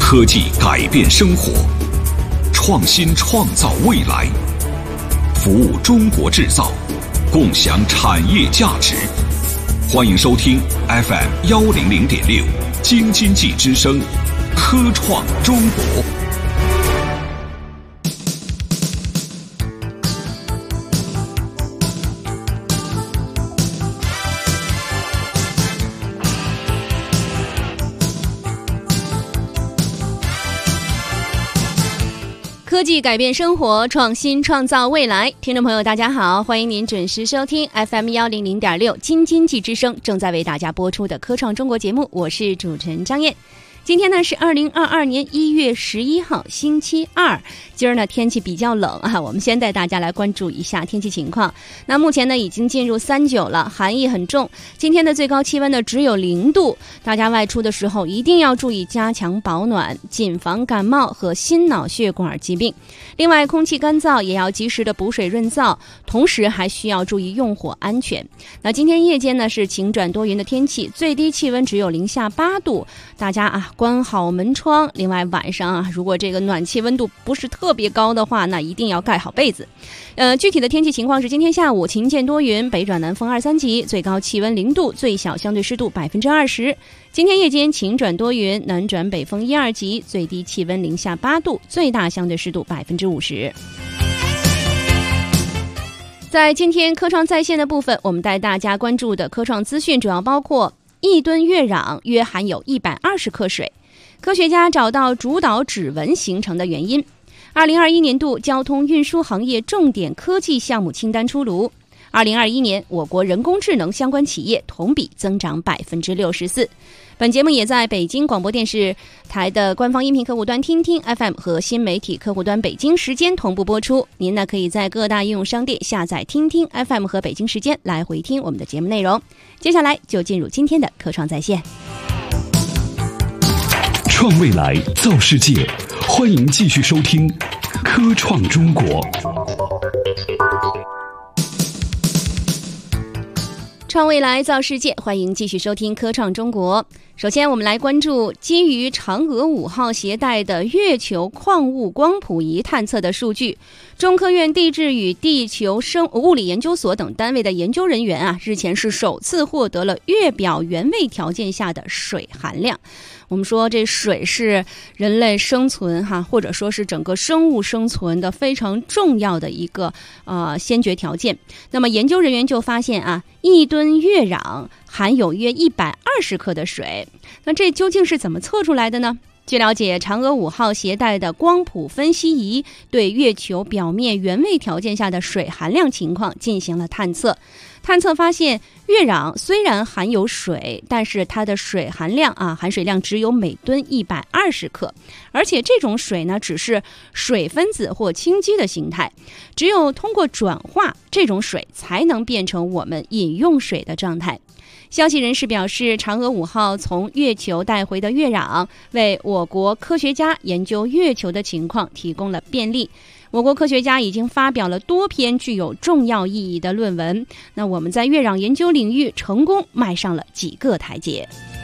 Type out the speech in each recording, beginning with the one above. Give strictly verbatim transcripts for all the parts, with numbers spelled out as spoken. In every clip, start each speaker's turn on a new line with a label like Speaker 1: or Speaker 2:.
Speaker 1: 科技改变生活，创新创造未来，服务中国制造，共享产业价值。欢迎收听 F M 幺零零点六京津冀之声，科创中国。
Speaker 2: 科技改变生活，创新创造未来。听众朋友大家好，欢迎您准时收听 F M 幺零零点六京津冀之声正在为大家播出的科创中国节目，我是主持人张燕。今天呢是二零二二年一月十一号星期二，今儿呢天气比较冷啊，我们先带大家来关注一下天气情况。那目前呢已经进入三九了，寒意很重，今天的最高气温呢只有零度，大家外出的时候一定要注意加强保暖，谨防感冒和心脑血管疾病。另外空气干燥，也要及时的补水润燥，同时还需要注意用火安全。那今天夜间呢是晴转多云的天气，最低气温只有零下八度，大家啊关好门窗。另外晚上啊，如果这个暖气温度不是特别高的话，那一定要盖好被子。呃，具体的天气情况是今天下午晴间多云，北转南风二三级，最高气温零度，最小相对湿度百分之二十。今天夜间晴转多云，南转北风一二级，最低气温零下八度，最大相对湿度百分之五十。在今天科创在线的部分，我们带大家关注的科创资讯主要包括：一吨月壤约含有一百二十克水，科学家找到主导指纹形成的原因；二零二一年度交通运输行业重点科技项目清单出炉；二零二一年我国人工智能相关企业同比增长百分之六十四。本节目也在北京广播电视台的官方音频客户端听听 F M 和新媒体客户端北京时间同步播出。您呢可以在各大应用商店下载听听 F M 和北京时间来回听我们的节目内容。接下来就进入今天的科创在线。
Speaker 1: 创未来，造世界，欢迎继续收听科创中国。
Speaker 2: 创未来，造世界，欢迎继续收听科创中国。首先我们来关注基于嫦娥五号携带的月球矿物光谱仪探测的数据。中科院地质与地球生物理研究所等单位的研究人员啊，日前是首次获得了月表原位条件下的水含量。我们说这水是人类生存哈，或者说是整个生物生存的非常重要的一个呃先决条件。那么研究人员就发现啊，一吨月壤含有约一百二十克的水。那这究竟是怎么测出来的呢？据了解，嫦娥五号携带的光谱分析仪对月球表面原位条件下的水含量情况进行了探测。探测发现，月壤虽然含有水，但是它的水含量啊，含水量只有每吨一百二十克，而且这种水呢，只是水分子或氢基的形态，只有通过转化，这种水才能变成我们饮用水的状态。消息人士表示，嫦娥五号从月球带回的月壤为我国科学家研究月球的情况提供了便利。我国科学家已经发表了多篇具有重要意义的论文，那我们在月壤研究领域成功迈上了几个台阶。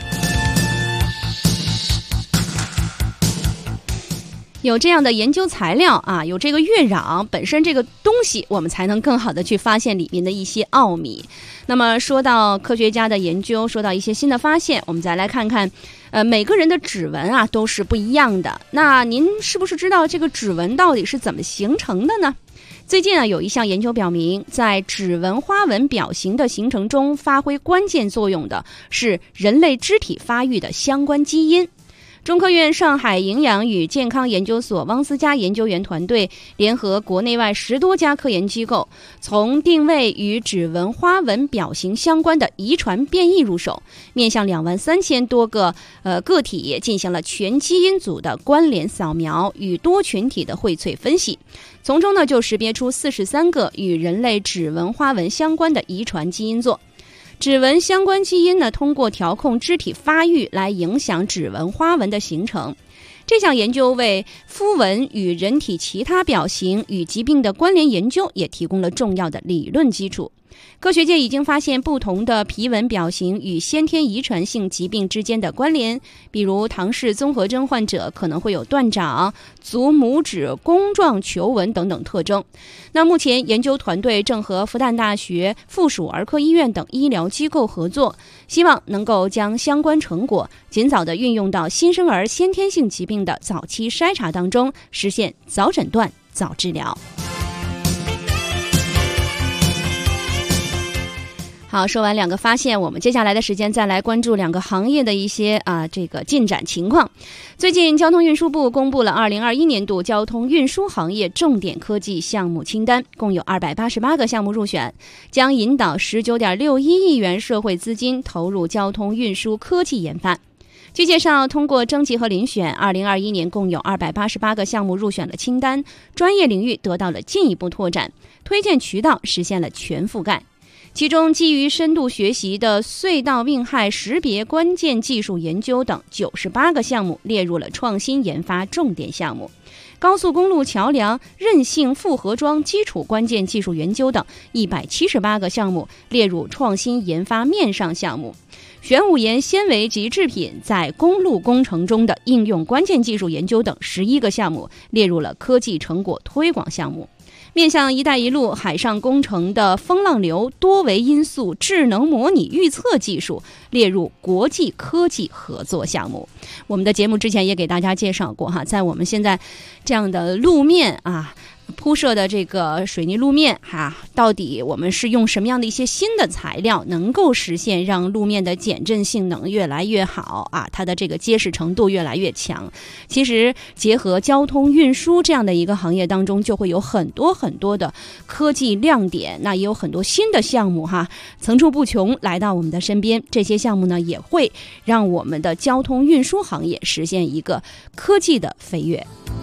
Speaker 2: 有这样的研究材料啊，有这个月壤本身这个东西，我们才能更好的去发现里面的一些奥秘。那么说到科学家的研究，说到一些新的发现，我们再来看看呃，每个人的指纹啊都是不一样的。那您是不是知道这个指纹到底是怎么形成的呢？最近啊，有一项研究表明，在指纹花纹表型的形成中发挥关键作用的是人类肢体发育的相关基因。中科院上海营养与健康研究所汪思佳研究员团队联合国内外十多家科研机构，从定位与指纹花纹表型相关的遗传变异入手，面向两万三千多个呃个体进行了全基因组的关联扫描与多群体的荟萃分析，从中呢就识别出四十三个与人类指纹花纹相关的遗传基因座。指纹相关基因呢，通过调控肢体发育来影响指纹花纹的形成。 这项研究为肤纹与人体其他表型与疾病的关联研究也提供了重要的理论基础。科学界已经发现不同的皮纹表型与先天遗传性疾病之间的关联，比如唐氏综合征患者可能会有断掌、足拇指弓状球纹等等特征。那目前研究团队正和复旦大学附属儿科医院等医疗机构合作，希望能够将相关成果尽早的运用到新生儿先天性疾病的早期筛查当中，实现早诊断、早治疗。好，说完两个发现，我们接下来的时间再来关注两个行业的一些啊这个进展情况。最近，交通运输部公布了二零二一年度交通运输行业重点科技项目清单，共有二百八十八个项目入选，将引导 十九点六一亿元社会资金投入交通运输科技研发。据介绍，通过征集和遴选，二零二一年共有二百八十八个项目入选了清单，专业领域得到了进一步拓展，推荐渠道实现了全覆盖。其中，基于深度学习的隧道病害识别关键技术研究等九十八个项目列入了创新研发重点项目，高速公路桥梁韧性复合桩基础关键技术研究等一百七十八个项目列入创新研发面上项目，玄武岩纤维及制品在公路工程中的应用关键技术研究等十一个项目列入了科技成果推广项目。面向“一带一路”海上工程的风浪流多维因素智能模拟预测技术列入国际科技合作项目。我们的节目之前也给大家介绍过哈，在我们现在这样的路面啊铺设的这个水泥路面哈、啊，到底我们是用什么样的一些新的材料，能够实现让路面的减震性能越来越好啊，它的这个结实程度越来越强。其实结合交通运输这样的一个行业当中，就会有很多很多的科技亮点，那也有很多新的项目哈，层出不穷来到我们的身边。这些项目呢，也会让我们的交通运输行业实现一个科技的飞跃。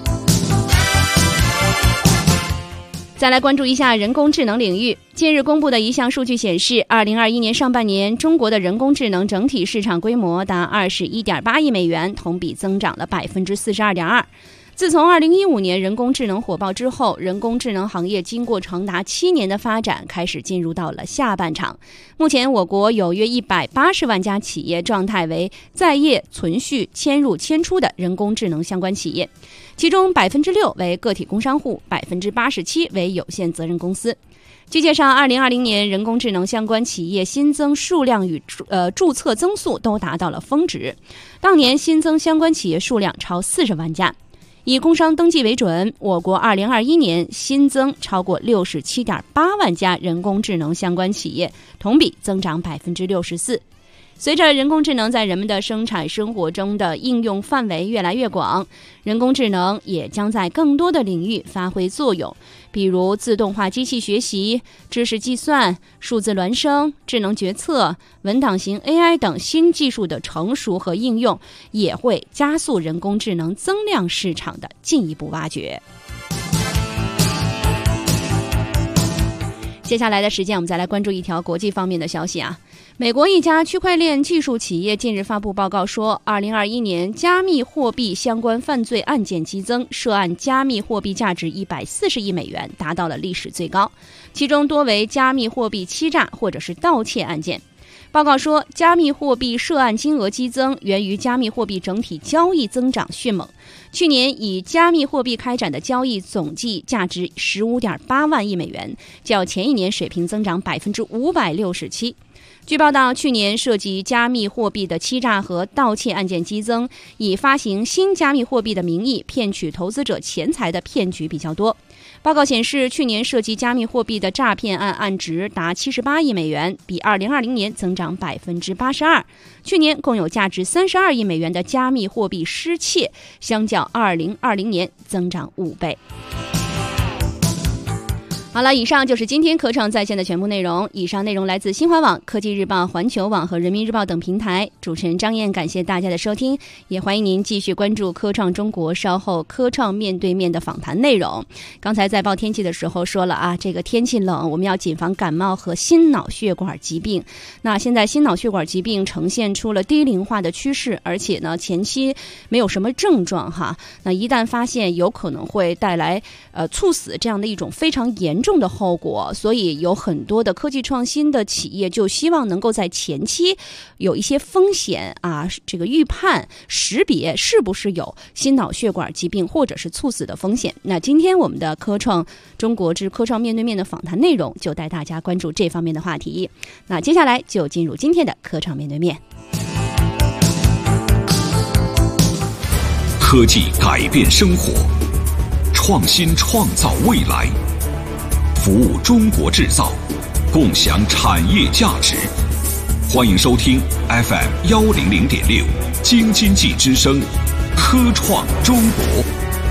Speaker 2: 再来关注一下人工智能领域。近日公布的一项数据显示，二零二一年上半年，中国的人工智能整体市场规模达二十一点八亿美元，同比增长了百分之四十二点二。自从二零一五年人工智能火爆之后，人工智能行业经过长达七年的发展，开始进入到了下半场。目前，我国有约一百八十万家企业状态为在业、存续、迁入、迁出的人工智能相关企业，其中百分之六为个体工商户，百分之八十七为有限责任公司。据介绍，二零二零年人工智能相关企业新增数量与呃注册增速都达到了峰值，当年新增相关企业数量超四十万家。以工商登记为准，我国二零二一年新增超过六十七点八万家人工智能相关企业，同比增长百分之六十四。随着人工智能在人们的生产生活中的应用范围越来越广，人工智能也将在更多的领域发挥作用，比如自动化机器学习、知识计算、数字孪生、智能决策、文档型 A I 等新技术的成熟和应用，也会加速人工智能增量市场的进一步挖掘。接下来的时间，我们再来关注一条国际方面的消息啊。美国一家区块链技术企业近日发布报告说，二零二一年加密货币相关犯罪案件激增，涉案加密货币价值一百四十亿美元，达到了历史最高，其中多为加密货币欺诈或者是盗窃案件。报告说，加密货币涉案金额激增源于加密货币整体交易增长迅猛。去年以加密货币开展的交易总计价值 十五点八万亿美元，较前一年水平增长 百分之五百六十七。据报道，去年涉及加密货币的欺诈和盗窃案件激增，以发行新加密货币的名义骗取投资者钱财的骗局比较多。报告显示，去年涉及加密货币的诈骗案案值达七十八亿美元，比二零二零年增长 百分之八十二。去年共有价值三十二亿美元的加密货币失窃，相较二零二零年增长五倍。 好了，以上就是今天科创在线的全部内容。以上内容来自新华网、科技日报、环球网和人民日报等平台。主持人张燕感谢大家的收听，也欢迎您继续关注科创中国稍后科创面对面的访谈内容。刚才在报天气的时候说了啊，这个天气冷，我们要谨防感冒和心脑血管疾病。那现在心脑血管疾病呈现出了低龄化的趋势，而且呢前期没有什么症状哈，那一旦发现有可能会带来呃猝死这样的一种非常严重的后果，所以有很多的科技创新的企业就希望能够在前期有一些风险啊，这个预判识别是不是有心脑血管疾病或者是猝死的风险。那今天我们的科创中国之科创面对面的访谈内容就带大家关注这方面的话题。那接下来就进入今天的科创面对面。
Speaker 1: 科技改变生活，创新创造未来，服务中国制造，共享产业价值。欢迎收听 F M 幺零零点六京津冀之声科创中国。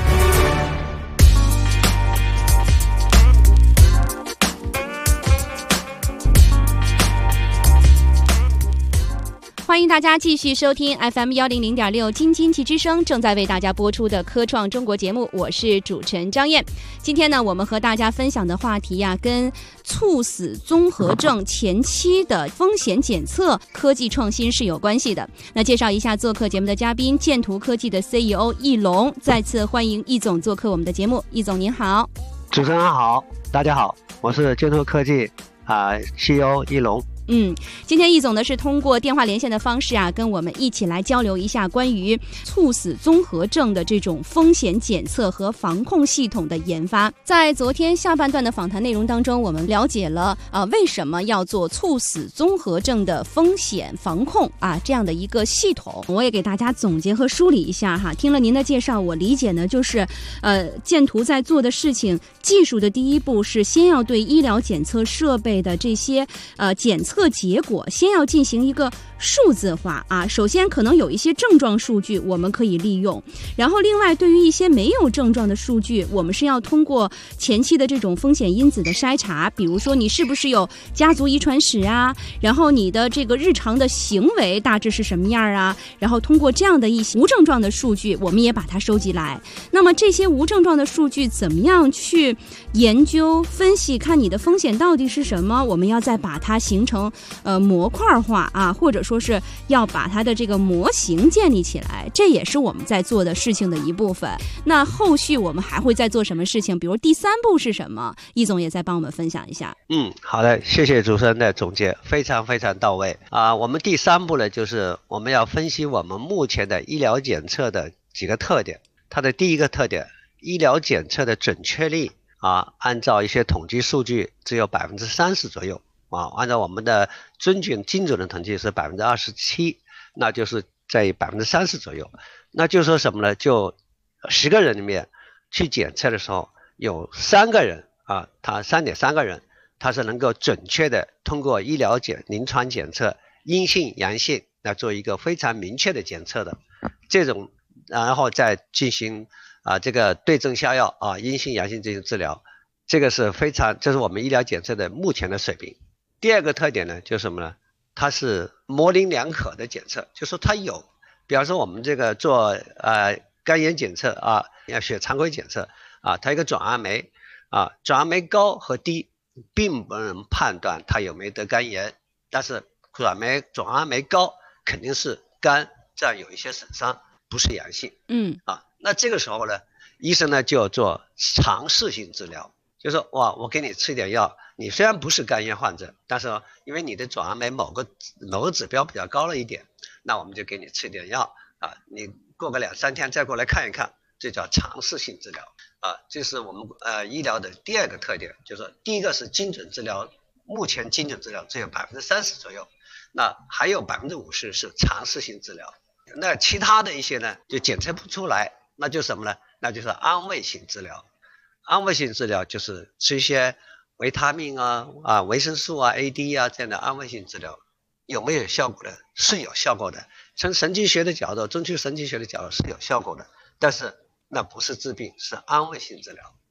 Speaker 2: 欢迎大家继续收听 F M 幺零零点六京津冀之声正在为大家播出的科创中国节目，我是主持人张燕。今天呢，我们和大家分享的话题呀、啊，跟猝死综合症前期的风险检测科技创新是有关系的。那介绍一下做客节目的嘉宾，建图科技的 C E O 易龙，再次欢迎易总做客我们的节目。易总您好。
Speaker 3: 主持人好，大家好，我是建图科技啊、呃、C E O 易龙。
Speaker 2: 嗯，今天易总呢是通过电话连线的方式啊，跟我们一起来交流一下关于猝死综合症的这种风险检测和防控系统的研发。在昨天下半段的访谈内容当中，我们了解了啊为什么要做猝死综合症的风险防控啊这样的一个系统。我也给大家总结和梳理一下哈。听了您的介绍，我理解呢就是呃建图在做的事情，技术的第一步是先要对医疗检测设备的这些呃检测测结果先要进行一个数字化啊，首先可能有一些症状数据我们可以利用，然后另外对于一些没有症状的数据，我们是要通过前期的这种风险因子的筛查，比如说你是不是有家族遗传史啊，然后你的这个日常的行为大致是什么样啊，然后通过这样的一些无症状的数据，我们也把它收集来。那么这些无症状的数据怎么样去研究分析，看你的风险到底是什么，我们要再把它形成呃模块化啊，或者说是要把它的这个模型建立起来，这也是我们在做的事情的一部分。那后续我们还会再做什么事情？比如第三步是什么？易总也再帮我们分享一下。
Speaker 3: 嗯，好的，谢谢主持人的总结，非常非常到位啊、呃。我们第三步呢，就是我们要分析我们目前的医疗检测的几个特点。它的第一个特点，医疗检测的准确率啊，按照一些统计数据只有百分之三十左右。啊，按照我们的准确精准的统计是百分之二十七，那就是在百分之三十左右。那就说什么呢？就十个人里面去检测的时候，有三个人啊，他三点三个人，他是能够准确的通过医疗检、临床检测阴性、阳性来做一个非常明确的检测的，这种然后再进行啊这个对症下药啊，阴性、阳性进行治疗，这个是非常，这是我们医疗检测的目前的水平。第二个特点呢，就是什么呢？它是模棱两可的检测，就是说它有，比方说我们这个做呃肝炎检测啊，血常规检测啊，它一个转氨酶啊，转氨酶高和低并不能判断它有没有得肝炎，但是转酶转氨酶高肯定是肝这样有一些损伤，不是阳性。
Speaker 2: 嗯
Speaker 3: 啊，那这个时候呢，医生呢就要做尝试性治疗。就是说哇，我给你吃点药，你虽然不是肝炎患者，但是因为你的转氨酶某个某个指标比较高了一点，那我们就给你吃点药啊，你过个两三天再过来看一看，这叫尝试性治疗啊。这是我们呃医疗的第二个特点，就是说第一个是精准治疗，目前精准治疗只有百分之三十左右，那还有百分之五十是尝试性治疗，那其他的一些呢就检测不出来，那就是什么呢？那就是安慰性治疗。安慰性治疗就是吃一些维他命啊、啊维生素啊、A D 啊这样的安慰性治疗，有没有效果的？是有效果的。从神经学的角度，中枢神经学的角度是有效果的，但是那不是治病，是安慰性治疗。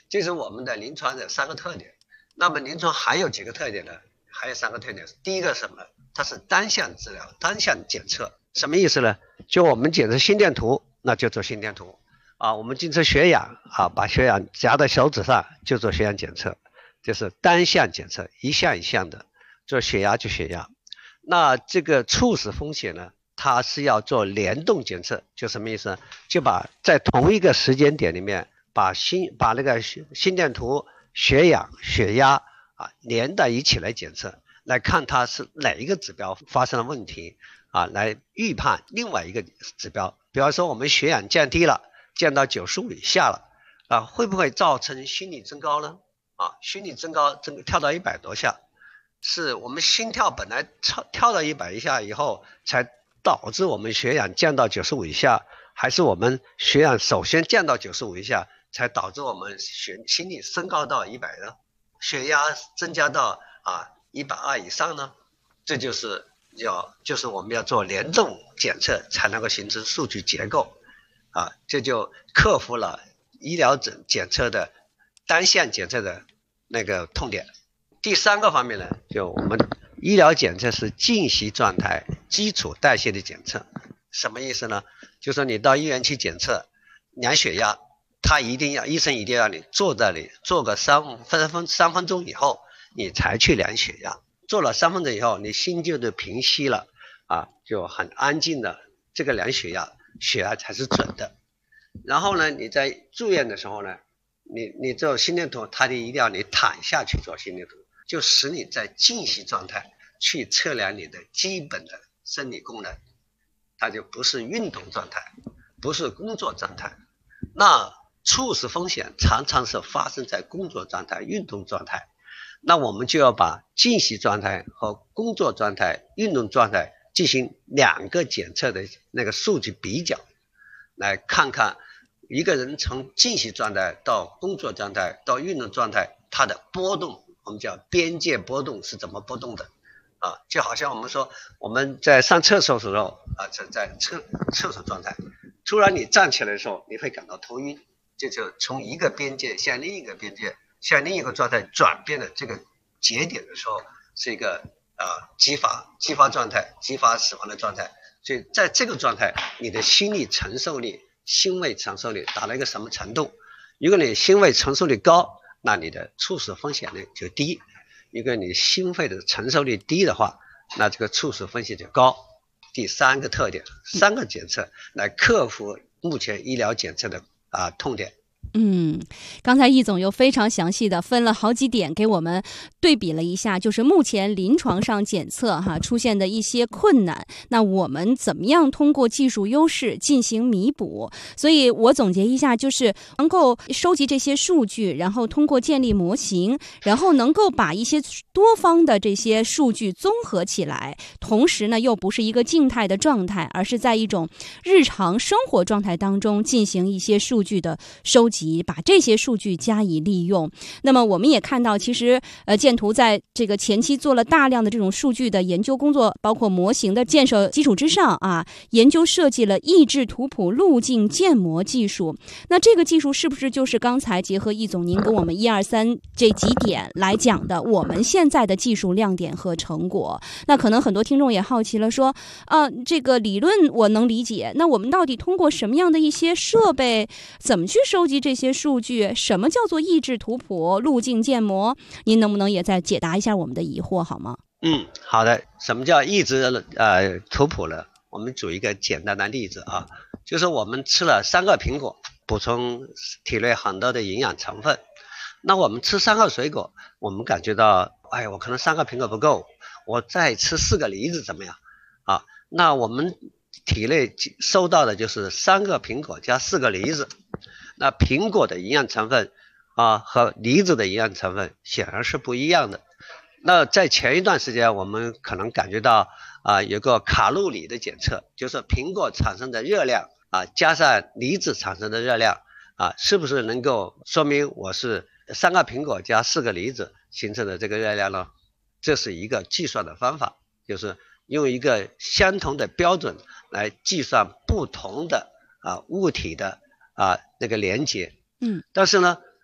Speaker 3: 这是我们的临床的三个特点。那么临床还有几个特点呢？还有三个特点。第一个是什么？它是单项治疗，单项检测。什么意思呢？就我们检测心电图，那就做心电图啊；我们检测血氧啊，把血氧夹在手指上就做血氧检测，就是单项检测，一项一项的，做血压就血压。那这个猝死风险呢，它是要做联动检测，就什么意思呢？就把在同一个时间点里面，把心把那个心电图、血氧、血压啊连在一起来检测，来看它是哪一个指标发生了问题啊，来预判另外一个指标。比方说我们血氧降低了，降到九十五以下了啊，会不会造成心率增高呢？啊，心率增高，增跳到一百多下，是我们心跳本来跳跳到一百以下以后，才导致我们血氧降到九十五以下，还是我们血氧首先降到九十五以下，才导致我们血心率升高到一百呢？血压增加到啊一百二以上呢？这就是要就是我们要做联动检测，才能够形成数据结构啊，这就克服了医疗检检测的单项检测的那个痛点。第三个方面呢，就我们医疗检测是静息状态基础代谢的检测。什么意思呢？就是说你到医院去检测量血压，他一定要医生一定要你坐在那里做个三分分三分钟以后，你才去量血压。做了三分钟以后，你心就都平息了啊，就很安静的，这个量血压，血压才是准的。然后呢，你在住院的时候呢，你你做心电图，他就一定要你躺下去做心电图，就使你在静息状态去测量你的基本的生理功能，它就不是运动状态，不是工作状态。那猝死风险常常是发生在工作状态、运动状态，那我们就要把静息状态和工作状态、运动状态进行两个检测的那个数据比较，来看看一个人从静息状态到工作状态到运动状态，它的波动，我们叫边界波动是怎么波动的啊？就好像我们说我们在上厕所的时候啊，在在厕厕所状态，突然你站起来的时候，你会感到头晕，这就从一个边界向另一个边界向另一个状态转变的这个节点的时候，是一个啊激发激发状态，激发死亡的状态。所以在这个状态，你的心理承受力、心肺承受力达到一个什么程度？如果你心肺承受力高，那你的猝死风险呢就低；如果你心肺的承受力低的话，那这个猝死风险就高。第三个特点，三个检测来克服目前医疗检测的啊痛点。
Speaker 2: 嗯，刚才易总又非常详细的分了好几点给我们对比了一下，就是目前临床上检测哈出现的一些困难，那我们怎么样通过技术优势进行弥补？所以我总结一下，就是能够收集这些数据，然后通过建立模型，然后能够把一些多方的这些数据综合起来，同时呢又不是一个静态的状态，而是在一种日常生活状态当中进行一些数据的收集，把这些数据加以利用。那么我们也看到，其实呃建图在这个前期做了大量的这种数据的研究工作，包括模型的建设基础之上啊，研究设计了抑制图谱路径建模技术。那这个技术是不是就是刚才结合易总您跟我们一二三这几点来讲的我们现在的技术亮点和成果？那可能很多听众也好奇了，说啊，这个理论我能理解，那我们到底通过什么样的一些设备，怎么去收集这些数据？什么叫做抑制图谱路径建模？您能不能也再解答一下我们的疑惑好吗？
Speaker 3: 嗯，好的。什么叫抑制呃图谱呢？我们举一个简单的例子啊，就是我们吃了三个苹果，补充体内很多的营养成分。那我们吃三个水果，我们感觉到，哎，我可能三个苹果不够，我再吃四个梨子怎么样啊？那我们体内收到的就是三个苹果加四个梨子。那苹果的营养成分啊和梨子的营养成分显然是不一样的。那在前一段时间，我们可能感觉到啊有个卡路里的检测，就是苹果产生的热量啊加上梨子产生的热量啊，是不是能够说明我是三个苹果加四个梨子形成的这个热量呢？这是一个计算的方法，就是用一个相同的标准来计算不同的啊物体的啊那个连接。
Speaker 2: 嗯，
Speaker 3: 但是呢，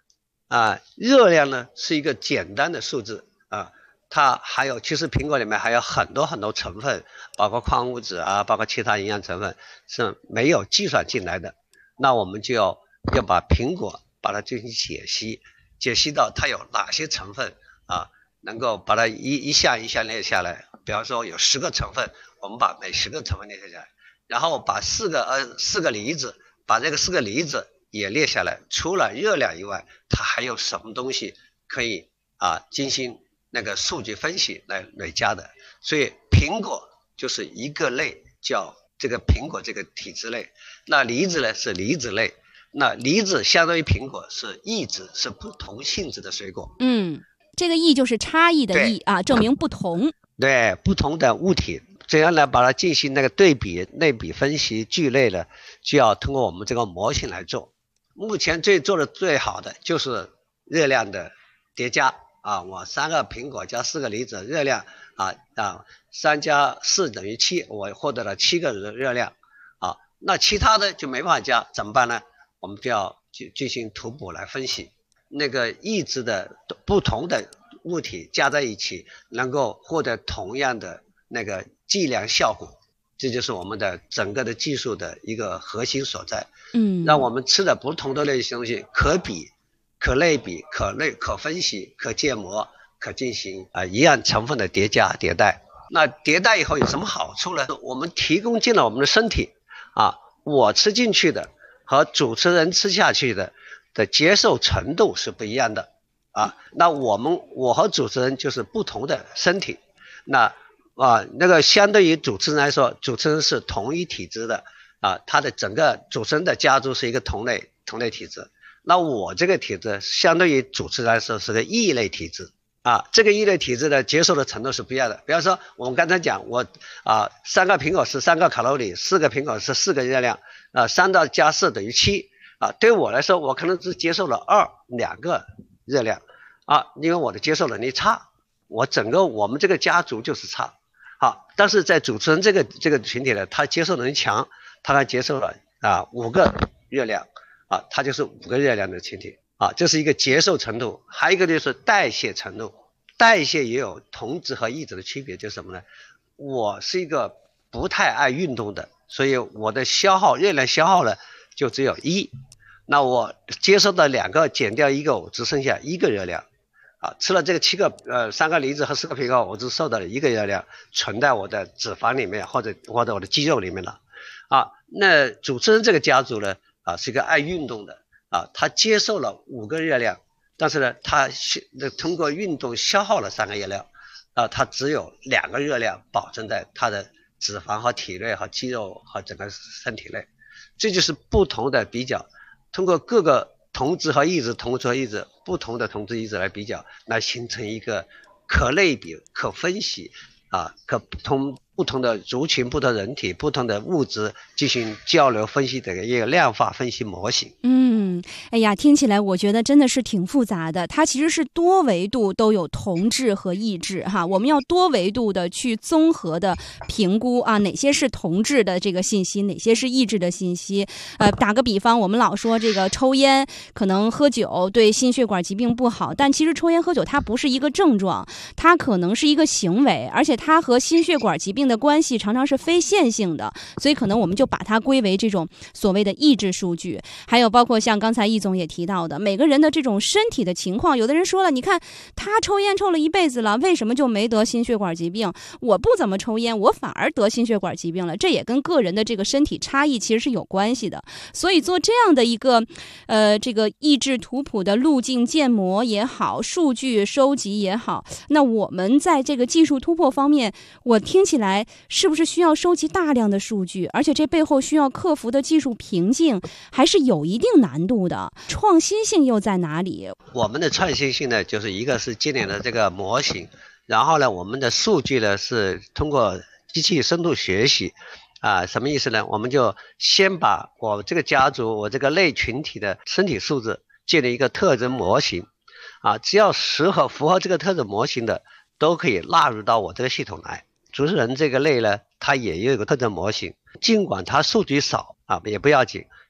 Speaker 3: 啊，热量呢是一个简单的数字啊，它还有其实苹果里面还有很多很多成分，包括矿物质啊，包括其他营养成分是没有计算进来的。那我们就要要把苹果把它进行解析，解析到它有哪些成分啊，能够把它一一项一项列下来。比方说有十个成分，我们把每十个成分列下来，然后把四个呃四个离子，把这个四个离子也列下来。除了热量以外，它还有什么东西可以啊进行那个数据分析来累加的？所以苹果就是一个类，叫这个苹果这个体质类。那梨子呢是梨子类，那梨子相当于苹果是异质，是不同性质的水果。
Speaker 2: 嗯，这个异就是差异的异啊，证明不同。
Speaker 3: 对，不同的物体，这样来把它进行那个对比、类比分析、聚类呢，就要通过我们这个模型来做。目前最做的最好的就是热量的叠加啊，我三个苹果加四个梨子，热量啊啊三加四等于七，我获得了七个热量啊。那其他的就没办法加，怎么办呢？我们就要进进行图谱来分析那个异质的不同的物体加在一起能够获得同样的那个计量效果，这就是我们的整个的技术的一个核心所在。
Speaker 2: 嗯，
Speaker 3: 让我们吃的不同的类型东西可比、可类比、可类、可分析、可建模、可进行啊、呃、一样成分的叠加迭代。那迭代以后有什么好处呢？我们提供进了我们的身体啊，我吃进去的和主持人吃下去的的接受程度是不一样的。啊，那我们我和主持人就是不同的身体，那啊那个相对于主持人来说，主持人是同一体质的啊，他的整个主持人的家族是一个同类同类体质，那我这个体质相对于主持人来说是个异类体质啊，这个异类体质的接受的程度是不一样的。比方说我们刚才讲，我啊三个苹果是三个卡路里，四个苹果是四个热量啊，三到加四等于七啊，对我来说我可能只接受了二两个热量啊，因为我的接受能力差，我整个我们这个家族就是差。好，但是在主持人这个这个群体呢，他接受能力强，他还接受了啊五个热量啊，他就是五个热量的群体啊，这是一个接受程度。还有一个就是代谢程度，代谢也有同质和异质的区别，就是什么呢？我是一个不太爱运动的，所以我的消耗热量消耗呢就只有一。那我接受的两个减掉一个，我只剩下一个热量啊。吃了这个七个呃三个梨子和四个苹果，我只受到了一个热量，存在我的脂肪里面或者或者我的肌肉里面了啊。那主持人这个家族呢啊是一个爱运动的啊，他接受了五个热量，但是呢他通过运动消耗了三个热量啊，他只有两个热量保证在他的脂肪和体内和肌肉和整个身体内，这就是不同的比较。通过各个同质和异质、同质和异质、不同的同质异质来比较，来形成一个可类比、可分析啊，可同不同的族群、不同的人体、不同的物质进行交流分析的一个量化分析模型。
Speaker 2: 嗯，哎呀，听起来我觉得真的是挺复杂的。它其实是多维度都有同质和异质哈，我们要多维度的去综合的评估啊，哪些是同质的这个信息，哪些是异质的信息。呃，打个比方，我们老说这个抽烟可能喝酒对心血管疾病不好，但其实抽烟喝酒它不是一个症状，它可能是一个行为，而且它和心血管疾病的关系常常是非线性的，所以可能我们就把它归为这种所谓的异质数据。还有包括像刚才易总也提到的，每个人的这种身体的情况，有的人说了，你看他抽烟抽了一辈子了，为什么就没得心血管疾病？我不怎么抽烟，我反而得心血管疾病了，这也跟个人的这个身体差异其实是有关系的。所以做这样的一个呃这个异质图谱的路径建模也好，数据收集也好，那我们在这个技术突破方面，我听起来是不是需要收集大量的数据，而且这背后需要克服的技术瓶颈还是有一定难度的，创新性又在哪里？
Speaker 3: 我们的创新性呢，就是一个是建立了这个模型，然后呢，我们的数据呢是通过机器深度学习啊，什么意思呢？我们就先把我这个家族、我这个类群体的身体素质建立一个特征模型啊，只要适合符合这个特征模型的，都可以纳入到我这个系统来。主持人这个类呢，它也有一个特征模型，尽管它数据少啊，也不要紧，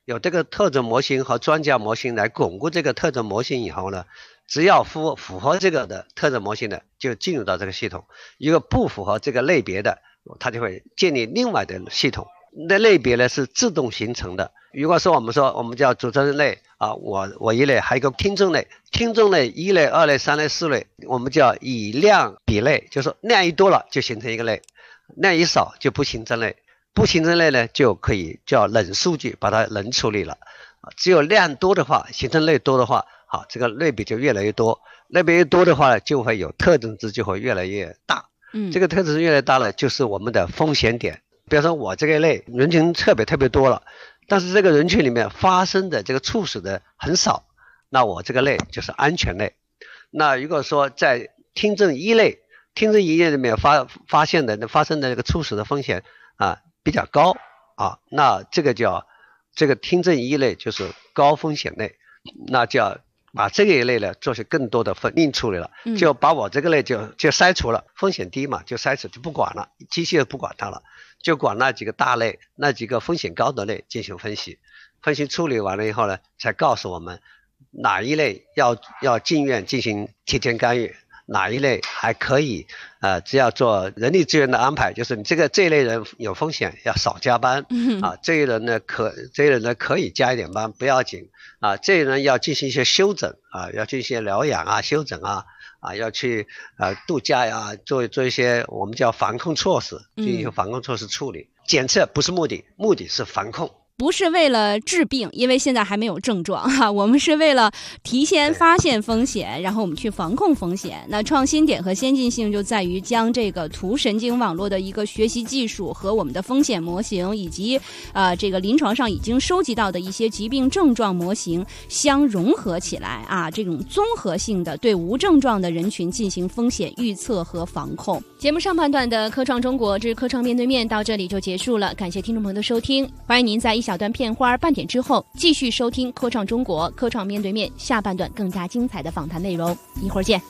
Speaker 3: 有这个特征模型和专家模型来巩固这个特征模型以后呢，只要符符合这个的特征模型的，就进入到这个系统；一个不符合这个类别的，它就会建立另外的系统。那类别呢是自动形成的。如果说我们说我们叫组成类啊，我我一类，还有一个听证类，听证类一类、二类、三类、四类，我们叫以量比类，就是说量一多了就形成一个类，量一少就不形成类。不形成类呢，就可以叫冷数据，把它冷处理了。只有量多的话，形成类多的话，好，这个类比就越来越多。类比越多的话，就会有特征值就会越来越大。嗯，这个特征值越来越大了，就是我们的风险点。比如说我这个类人群特别特别多了，但是这个人群里面发生的这个猝死的很少，那我这个类就是安全类。那如果说在听证一类，听证一类里面发发现的发生的这个猝死的风险啊比较高啊，那这个叫这个听证一类就是高风险类，那就要把这个一类呢做些更多的分另处理了，就把我这个类就就筛除了，风险低嘛，就筛除就不管了，机器不管它了，就管那几个大类，那几个风险高的类进行分析，分析处理完了以后呢，才告诉我们哪一类要要进院进行提前干预，哪一类还可以呃只要做人力资源的安排，就是你这个这一类人有风险要少加班、嗯、啊，这一人呢可这一人呢可以加一点班不要紧啊，这一人要进行一些休整啊，要进行一些疗养啊休整啊啊，要去呃度假呀，做做一些我们叫防控措施，进行防控措施处理、嗯、检测不是目的，目的是防控，
Speaker 2: 不是为了治病，因为现在还没有症状哈，我们是为了提前发现风险，然后我们去防控风险。那创新点和先进性就在于将这个图神经网络的一个学习技术和我们的风险模型，以及呃这个临床上已经收集到的一些疾病症状模型相融合起来啊，这种综合性的对无症状的人群进行风险预测和防控。节目上半段的科创中国之科创面对面到这里就结束了，感谢听众朋友的收听，欢迎您在一小段片花半点之后继续收听科创中国科创面对面下半段更加精彩的访谈内容，一会儿见。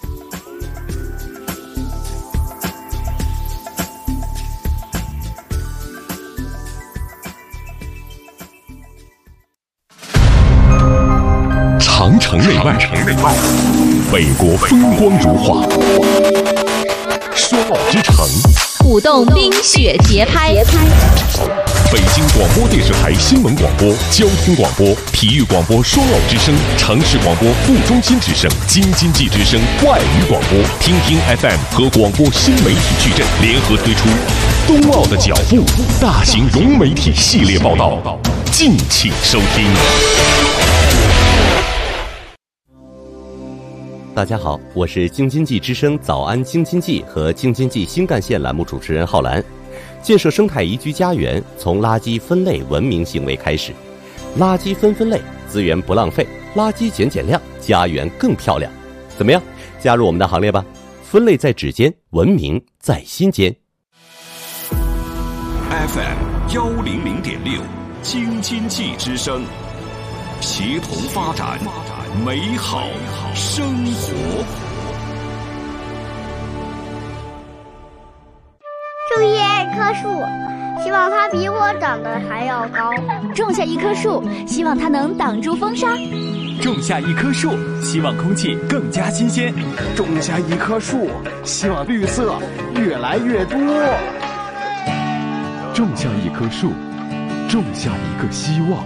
Speaker 1: 长城内外，北国风光如画，双奥之城，
Speaker 2: 舞动冰雪节拍。
Speaker 1: 北京广播电视台新闻广播、交通广播、体育广播双奥之声、城市广播副中心之声、京津冀之声外语广播、听听 F M 和广播新媒体矩阵联合推出冬奥的脚步大型融媒体系列报道，敬请收听。
Speaker 4: 大家好，我是京津冀之声早安京津冀和京津冀新干线栏目主持人浩然。建设生态宜居家园从垃圾分类文明行为开始，垃圾分分类，资源不浪费，垃圾减减量，家园更漂亮。怎么样？加入我们的行列吧！分类在指尖，文明在心间。
Speaker 1: F M 幺零零点六，京津冀之声，协同发展，美好生活。
Speaker 5: 种下一棵树，希望它比我长得还要高。
Speaker 6: 种下一棵树，希望它能挡住风沙。
Speaker 7: 种下一棵树，希望空气更加新鲜。
Speaker 8: 种下一棵树，希望绿色越来越多。
Speaker 9: 种下一棵树，种下一个希望。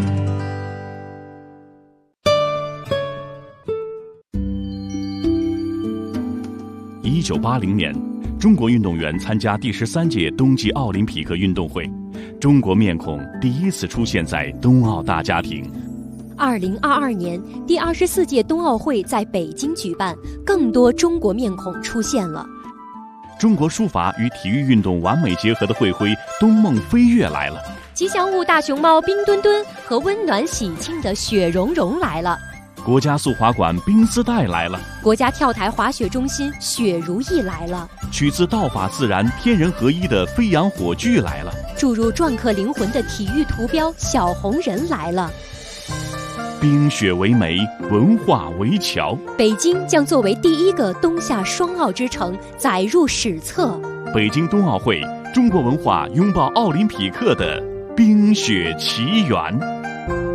Speaker 10: 一九八零年，中国运动员参加第十三届冬季奥林匹克运动会，中国面孔第一次出现在冬奥大家庭。
Speaker 6: 二零二二年，第二十四届冬奥会在北京举办，更多中国面孔出现了。
Speaker 10: 中国书法与体育运动完美结合的会徽“冬梦飞跃”来了。
Speaker 6: 吉祥物大熊猫冰墩墩和温暖喜庆的雪融融来了。
Speaker 10: 国家速滑馆冰丝带来了，
Speaker 6: 国家跳台滑雪中心雪如意来了，
Speaker 10: 取自道法自然天人合一的飞扬火炬来了，
Speaker 6: 注入篆刻灵魂的体育图标小红人来了。
Speaker 10: 冰雪为媒，文化为桥，
Speaker 6: 北京将作为第一个冬夏双奥之城载入史册。
Speaker 10: 北京冬奥会，中国文化拥抱奥林匹克的冰雪奇缘。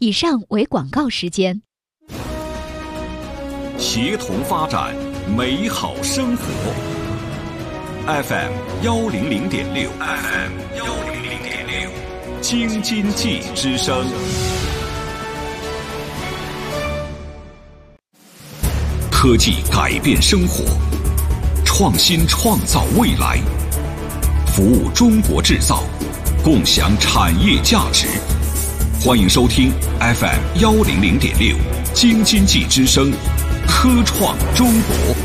Speaker 6: 以上为广告时间。
Speaker 1: 协同发展，美好生活。F M 幺零零点六 ，F M 幺零零点六，京津冀之声。科技改变生活，创新创造未来，服务中国制造，共享产业价值。欢迎收听 F M 幺零零点六，京津冀之声，科创中国。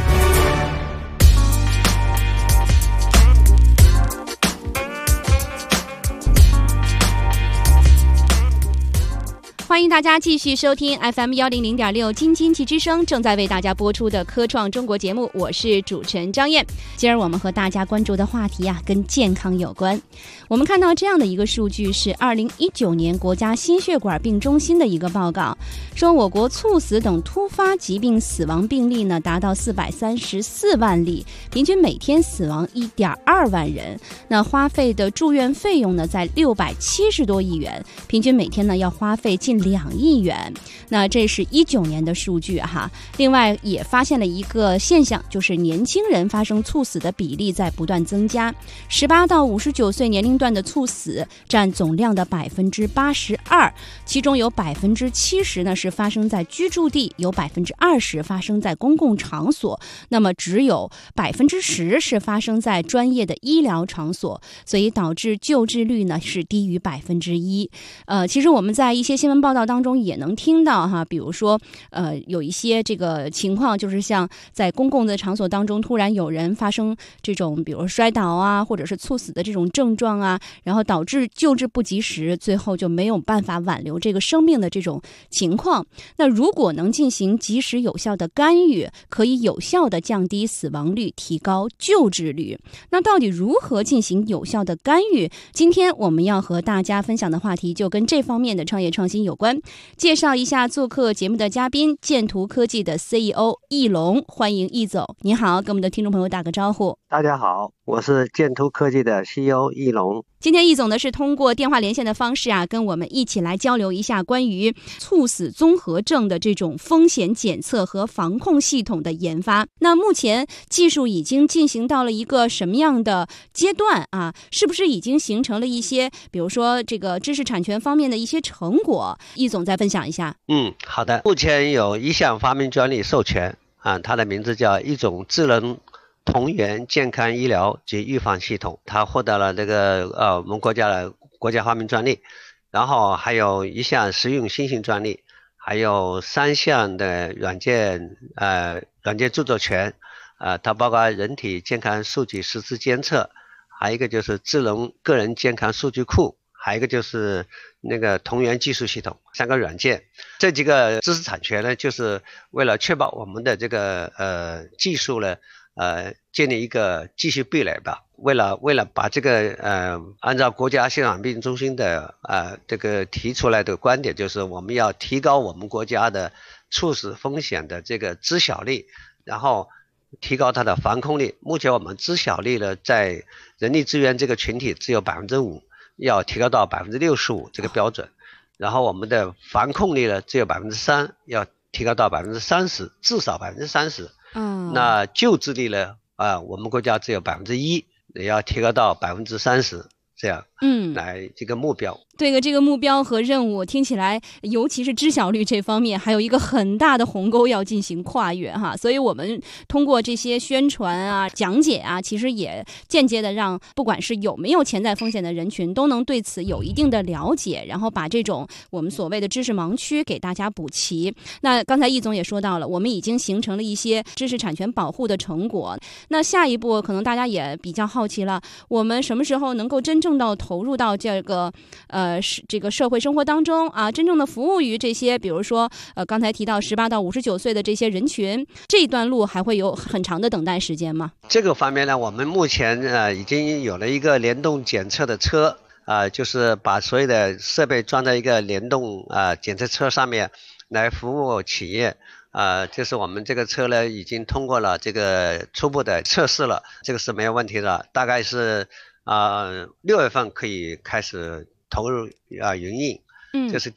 Speaker 2: 欢迎大家继续收听 F M 幺零零点六京津冀之声正在为大家播出的科创中国节目，我是主持人张燕。今儿我们和大家关注的话题啊，跟健康有关。我们看到这样的一个数据是二零一九年国家心血管病中心的一个报告，说我国猝死等突发疾病死亡病例呢达到四百三十四万例，平均每天死亡一点二万人。那花费的住院费用呢在六百七十多亿元，平均每天呢要花费近两亿元。那这是一九年的数据哈。另外也发现了一个现象，就是年轻人发生猝死的比例在不断增加，十八到五十九岁年龄段的猝死占总量的百分之八十二，其中有百分之七十呢是发生在居住地，有百分之二十发生在公共场所，那么只有百分之十是发生在专业的医疗场所，所以导致救治率呢是低于百分之一。呃，其实我们在一些新闻报道当中也能听到哈，比如说呃有一些这个情况，就是像在公共的场所当中突然有人发生这种比如摔倒啊，或者是猝死的这种症状啊，然后导致救治不及时，最后就没有办法挽留这个生命的这种情况。那如果能进行及时有效的干预，可以有效的降低死亡率，提高救治率。那到底如何进行有效的干预？今天我们要和大家分享的话题就跟这方面的创业创新有关。介绍一下做客节目的嘉宾，建图科技的 C E O 易龙，欢迎易总。你好，跟我们的听众朋友打个招呼。
Speaker 3: 大家好，我是建图科技的 C E O 易龙。
Speaker 2: 今天易总呢是通过电话连线的方式啊，跟我们一起来交流一下关于猝死综合症的这种风险检测和防控系统的研发。那目前技术已经进行到了一个什么样的阶段啊？是不是已经形成了一些，比如说这个知识产权方面的一些成果？易总再分享一下。
Speaker 3: 嗯，好的。目前有一项发明专利授权啊，它的名字叫一种智能同源健康医疗及预防系统，它获得了这个呃我们国家的国家发明专利，然后还有一项实用新型专利，还有三项的软件呃软件著作权，呃它包括人体健康数据实时监测，还有一个就是智能个人健康数据库，还有一个就是那个同源技术系统，三个软件。这几个知识产权呢，就是为了确保我们的这个呃技术呢呃，建立一个继续壁垒吧。为了为了把这个呃，按照国家心血管病中心的呃这个提出来的观点，就是我们要提高我们国家的猝死风险的这个知晓率，然后提高它的防控力。目前我们知晓率呢，在人力资源这个群体只有百分之五，要提高到百分之六十五这个标准。然后我们的防控力呢，只有百分之三，要提高到百分之三十，至少百分之三十。嗯，那救治率呢？啊，我们国家只有百分之一，也要提高到百分之三十，这样，嗯，来这个目标。
Speaker 2: 对个这个目标和任务听起来，尤其是知晓率这方面，还有一个很大的鸿沟要进行跨越哈。所以我们通过这些宣传啊、讲解啊，其实也间接的让不管是有没有潜在风险的人群，都能对此有一定的了解，然后把这种我们所谓的知识盲区给大家补齐。那刚才易总也说到了，我们已经形成了一些知识产权保护的成果。那下一步可能大家也比较好奇了，我们什么时候能够真正的投入到这个呃呃，这个社会生活当中啊，真正的服务于这些，比如说，呃，刚才提到十八到五十九岁的这些人群，这一段路还会有很长的等待时间吗？
Speaker 3: 这个方面呢，我们目前呃已经有了一个联动检测的车，啊、呃，就是把所有的设备装在一个联动啊、呃、检测车上面来服务企业。呃，就是我们这个车呢，已经通过了这个初步的测试了，这个是没有问题的，大概是啊六月份可以开始投入啊、呃、营运，嗯，这是第一点。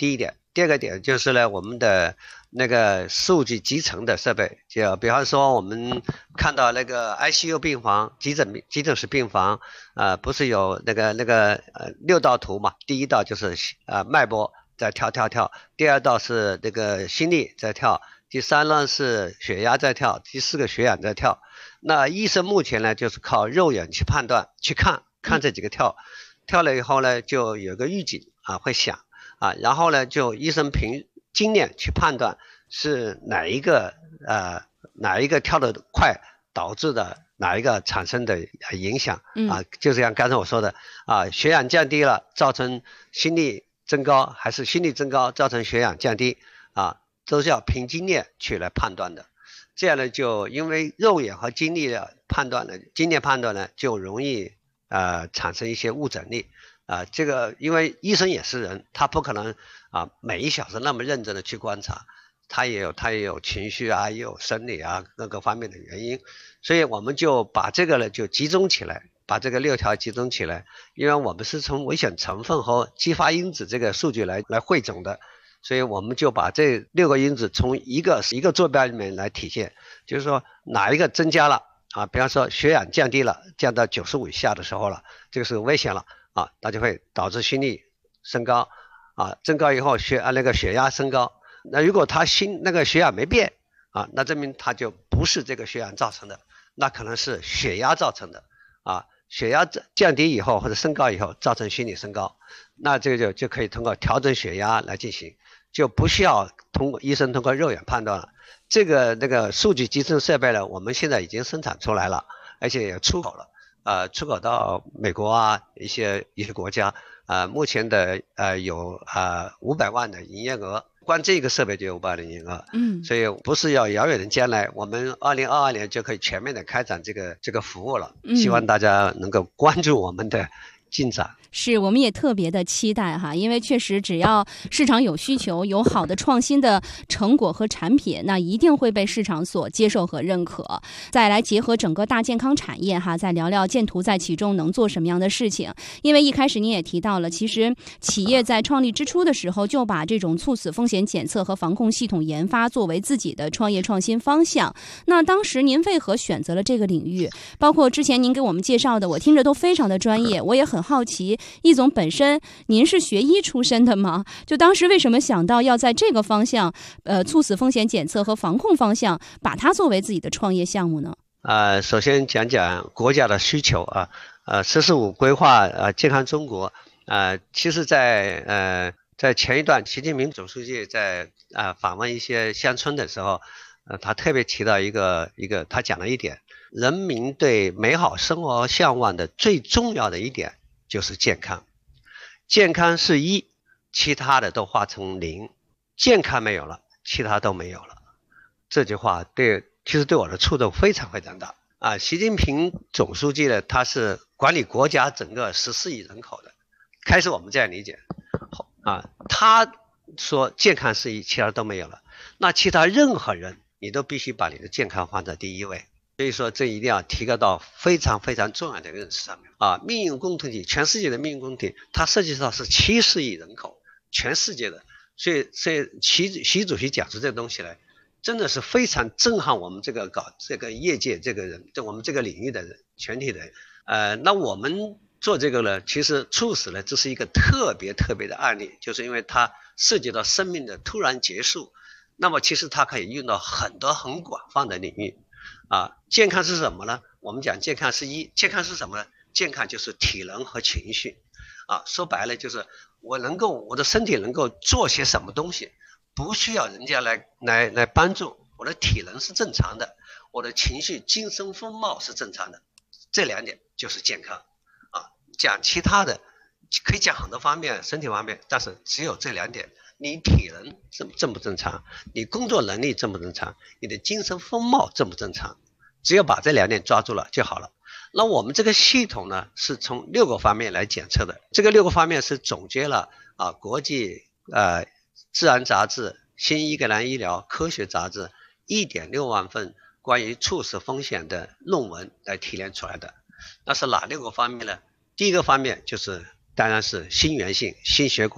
Speaker 3: 第二个点就是呢，我们的那个数据集成的设备，就比方说我们看到那个 I C U 病房、急诊急诊室病房，呃，不是有那个那个呃六道图嘛？第一道就是呃脉搏在跳跳跳，第二道是那个心率在跳，第三呢是血压在跳，第四个血氧在跳。那医生目前呢就是靠肉眼去判断，去看看这几个跳，跳了以后呢就有个预警啊会响。啊，然后呢，就医生凭经验去判断是哪一个呃哪一个跳得快导致的哪一个产生的影响啊，就像刚才我说的啊，血氧降低了造成心率增高，还是心率增高造成血氧降低啊，都是要凭经验去来判断的。这样呢，就因为肉眼和经历的判断呢，经验判断呢，就容易呃产生一些误诊率。啊，这个因为医生也是人，他不可能啊每一小时那么认真的去观察，他也有他也有情绪啊，也有生理啊各个方面的原因，所以我们就把这个呢就集中起来，把这个六条集中起来，因为我们是从危险成分和激发因子这个数据来来汇总的，所以我们就把这六个因子从一个一个坐标里面来体现，就是说哪一个增加了啊，比方说血氧降低了，降到九十五以下的时候了，这个是危险了。啊，它就会导致心率升高，啊，增高以后血啊那个血压升高。那如果他心那个血氧没变啊，那证明他就不是这个血氧造成的，那可能是血压造成的啊。血压降低以后或者升高以后造成心率升高，那这个就就可以通过调整血压来进行，就不需要通过医生通过肉眼判断了。这个那个数据集成设备呢，我们现在已经生产出来了，而且也出口了。呃，出口到美国啊，一些一些国家，呃，目前的呃有呃五百万的营业额，光这个设备就有五百万的营业额，嗯，所以不是要遥远的将来，我们二零二二年就可以全面的开展这个这个服务了，嗯，希望大家能够关注我们的进展。
Speaker 2: 是，我们也特别的期待哈，因为确实只要市场有需求，有好的创新的成果和产品，那一定会被市场所接受和认可。再来结合整个大健康产业哈，再聊聊健图在其中能做什么样的事情。因为一开始您也提到了，其实企业在创立之初的时候就把这种猝死风险检测和防控系统研发作为自己的创业创新方向。那当时您为何选择了这个领域？包括之前您给我们介绍的，我听着都非常的专业，我也很好奇。易总本身您是学医出身的吗？就当时为什么想到要在这个方向，呃，猝死风险检测和防控方向，把它作为自己的创业项目呢？
Speaker 3: 呃，首先讲讲国家的需求啊，呃，十四五规划呃健康中国，呃，其实在呃在前一段，习近平总书记在啊、呃、访问一些乡村的时候，呃，他特别提到一个一个，他讲了一点，人民对美好生活向往的最重要的一点。就是健康，健康是一，其他的都化成零，健康没有了，其他都没有了。这句话对，其实对我的触动非常非常大啊！习近平总书记呢，他是管理国家整个十四亿人口的，开始我们这样理解啊，他说健康是一，其他都没有了，那其他任何人，你都必须把你的健康放在第一位。所以说，这一定要提高到非常非常重要的认识上面啊！命运共同体，全世界的命运共同体，它涉及到是七十亿人口，全世界的，所以，所以习习主席讲出这个东西来，真的是非常震撼我们这个搞这个业界这个人，就我们这个领域的人，全体的人。呃，那我们做这个呢，其实猝死呢，这是一个特别特别的案例，就是因为它涉及到生命的突然结束，那么其实它可以用到很多很广泛的领域。啊，健康是什么呢？我们讲健康是一，健康是什么呢？健康就是体能和情绪，啊，说白了就是我能够我的身体能够做些什么东西，不需要人家来来来帮助，我的体能是正常的，我的情绪精神风貌是正常的，这两点就是健康。啊，讲其他的可以讲很多方面，身体方面，但是只有这两点。你体能正正不正常？你工作能力正不正常？你的精神风貌正不正常？只有把这两点抓住了就好了。那我们这个系统呢，是从六个方面来检测的。这个六个方面是总结了啊国际呃自然杂志、新英格兰医疗科学杂志一点六万份关于猝死风险的论文来提炼出来的。那是哪六个方面呢？第一个方面就是当然是心源性心血管。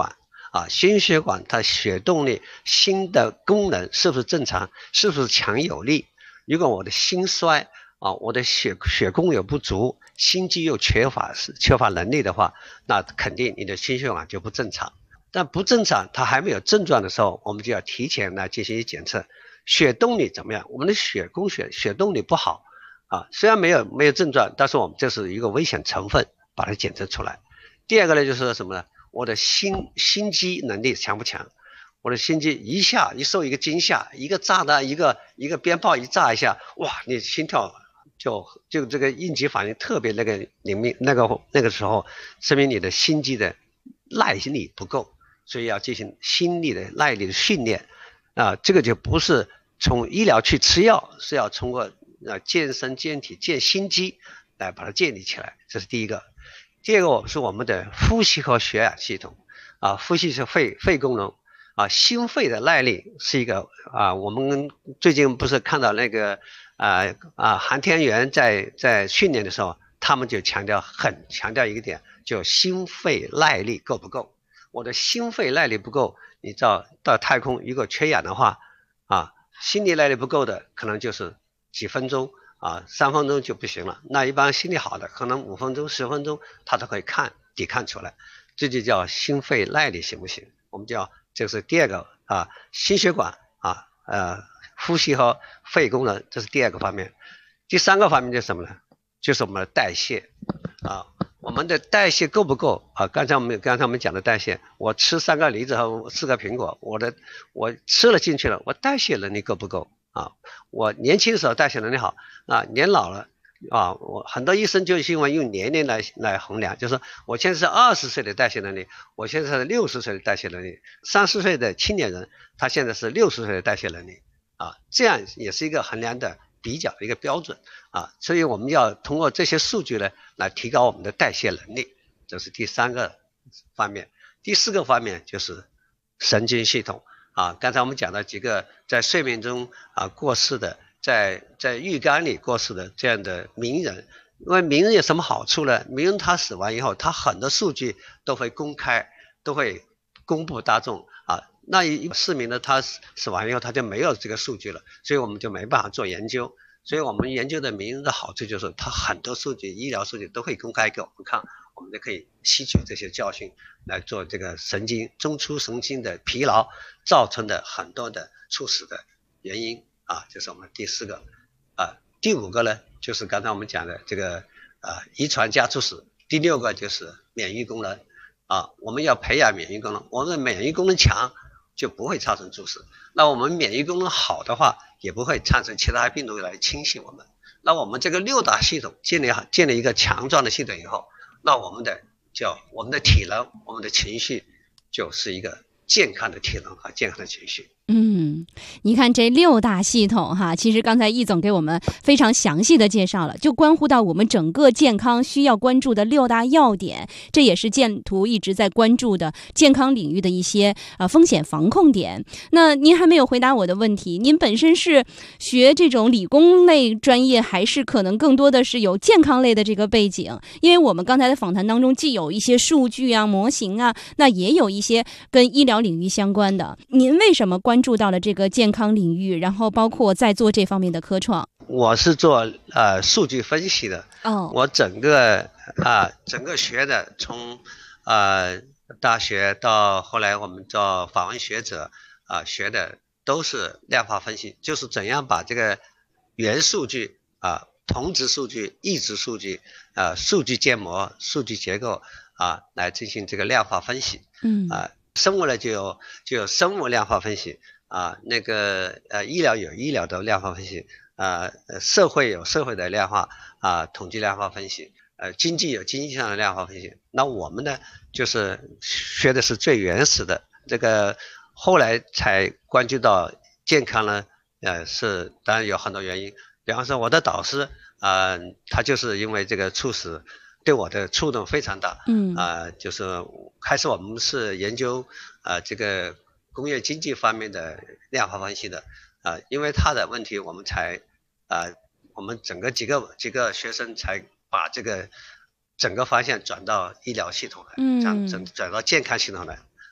Speaker 3: 啊，心血管它血动力、心的功能是不是正常，是不是强有力？如果我的心衰啊，我的血血供有不足，心肌又缺乏缺乏能力的话，那肯定你的心血管就不正常。但不正常，它还没有症状的时候，我们就要提前来进行一检测，血动力怎么样？我们的血供血血动力不好啊，虽然没有没有症状，但是我们这是一个危险成分，把它检测出来。第二个呢，就是什么呢？我的心心肌能力强不强？我的心肌一下一受一个惊吓，一个炸弹，一个一个鞭炮一炸一下，哇，你心跳就就这个应急反应特别那个灵敏，那个那个时候说明你的心肌的耐力不够，所以要进行心力的耐力的训练啊，这个就不是从医疗去吃药，是要通过啊健身健体健心肌来把它建立起来，这是第一个。第二个是我们的呼吸和血氧系统啊，呼吸是肺肺功能啊，心肺的耐力是一个啊，我们最近不是看到那个啊啊航天员在在训练的时候，他们就强调很强调一个点，就心肺耐力够不够？我的心肺耐力不够，你到到太空如果缺氧的话啊，心理耐力不够的可能就是几分钟啊，三分钟就不行了。那一般心理好的，可能五分钟、十分钟，他都可以看抵抗出来，这就叫心肺耐力行不行？我们叫这是第二个啊，心血管啊，呃，呼吸和肺功能，这是第二个方面。第三个方面就是什么呢？就是我们的代谢啊，我们的代谢够不够啊？刚才我们刚才我们讲的代谢，我吃三个梨子和四个苹果，我的我吃了进去了，我代谢能力够不够？啊，我年轻的时候代谢能力好啊，年老了啊，我很多医生就是因为用年龄来来衡量，就是我现在是二十岁的代谢能力，我现在是六十岁的代谢能力，三十岁的青年人他现在是六十岁的代谢能力啊，这样也是一个衡量的比较的一个标准啊，所以我们要通过这些数据呢来提高我们的代谢能力，这是第三个方面。第四个方面就是神经系统。啊，刚才我们讲到几个在睡眠中啊过世的，在在浴缸里过世的这样的名人，因为名人有什么好处呢？名人他死完以后，他很多数据都会公开，都会公布大众啊。那一市民呢，他死完以后他就没有这个数据了，所以我们就没办法做研究。所以我们研究的名人的好处就是他很多数据，医疗数据都会公开给我们看，我们就可以吸取这些教训来做这个神经中枢神经的疲劳造成的很多的猝死的原因啊，这是我们第四个啊。第五个呢，就是刚才我们讲的这个啊遗传加猝死。第六个就是免疫功能啊，我们要培养免疫功能，我们的免疫功能强就不会造成猝死。那我们免疫功能好的话，也不会产生其他病毒来侵袭我们。那我们这个六大系统建立好，建立一个强壮的系统以后，那我们的叫我们的体能，我们的情绪就是一个健康的体能和健康的情绪。
Speaker 2: 嗯，你看这六大系统哈，其实刚才易总给我们非常详细的介绍了，就关乎到我们整个健康需要关注的六大要点，这也是健图一直在关注的健康领域的一些呃风险防控点。那您还没有回答我的问题，您本身是学这种理工类专业，还是可能更多的是有健康类的这个背景？因为我们刚才的访谈当中，既有一些数据啊、模型啊，那也有一些跟医疗领域相关的。您为什么关注到了这个健康领域，然后包括在做这方面的科创？
Speaker 3: 我是做呃数据分析的
Speaker 2: 哦，
Speaker 3: 我整个啊、呃、整个学的，从呃大学到后来我们做访问学者啊、呃、学的都是量化分析，就是怎样把这个元数据啊、呃、同质数据、异质数据啊、呃、数据建模、数据结构啊、呃、来进行这个量化分析。
Speaker 2: 嗯
Speaker 3: 啊、呃，生物呢就有就有生物量化分析。啊，那个呃，医疗有医疗的量化分析，啊，社会有社会的量化啊，统计量化分析，呃，经济有经济上的量化分析。那我们呢，就是学的是最原始的这个，后来才关注到健康呢，呃，是当然有很多原因。比方说我的导师啊、呃，他就是因为这个猝死，对我的触动非常大。
Speaker 2: 嗯
Speaker 3: 啊、呃，就是开始我们是研究啊、呃、这个。工业经济方面的量化分析的啊、呃，因为他的问题，我们才啊、呃，我们整个几个几个学生才把这个整个方向转到医疗系统来，
Speaker 2: 嗯，
Speaker 3: 转转转到健康系统来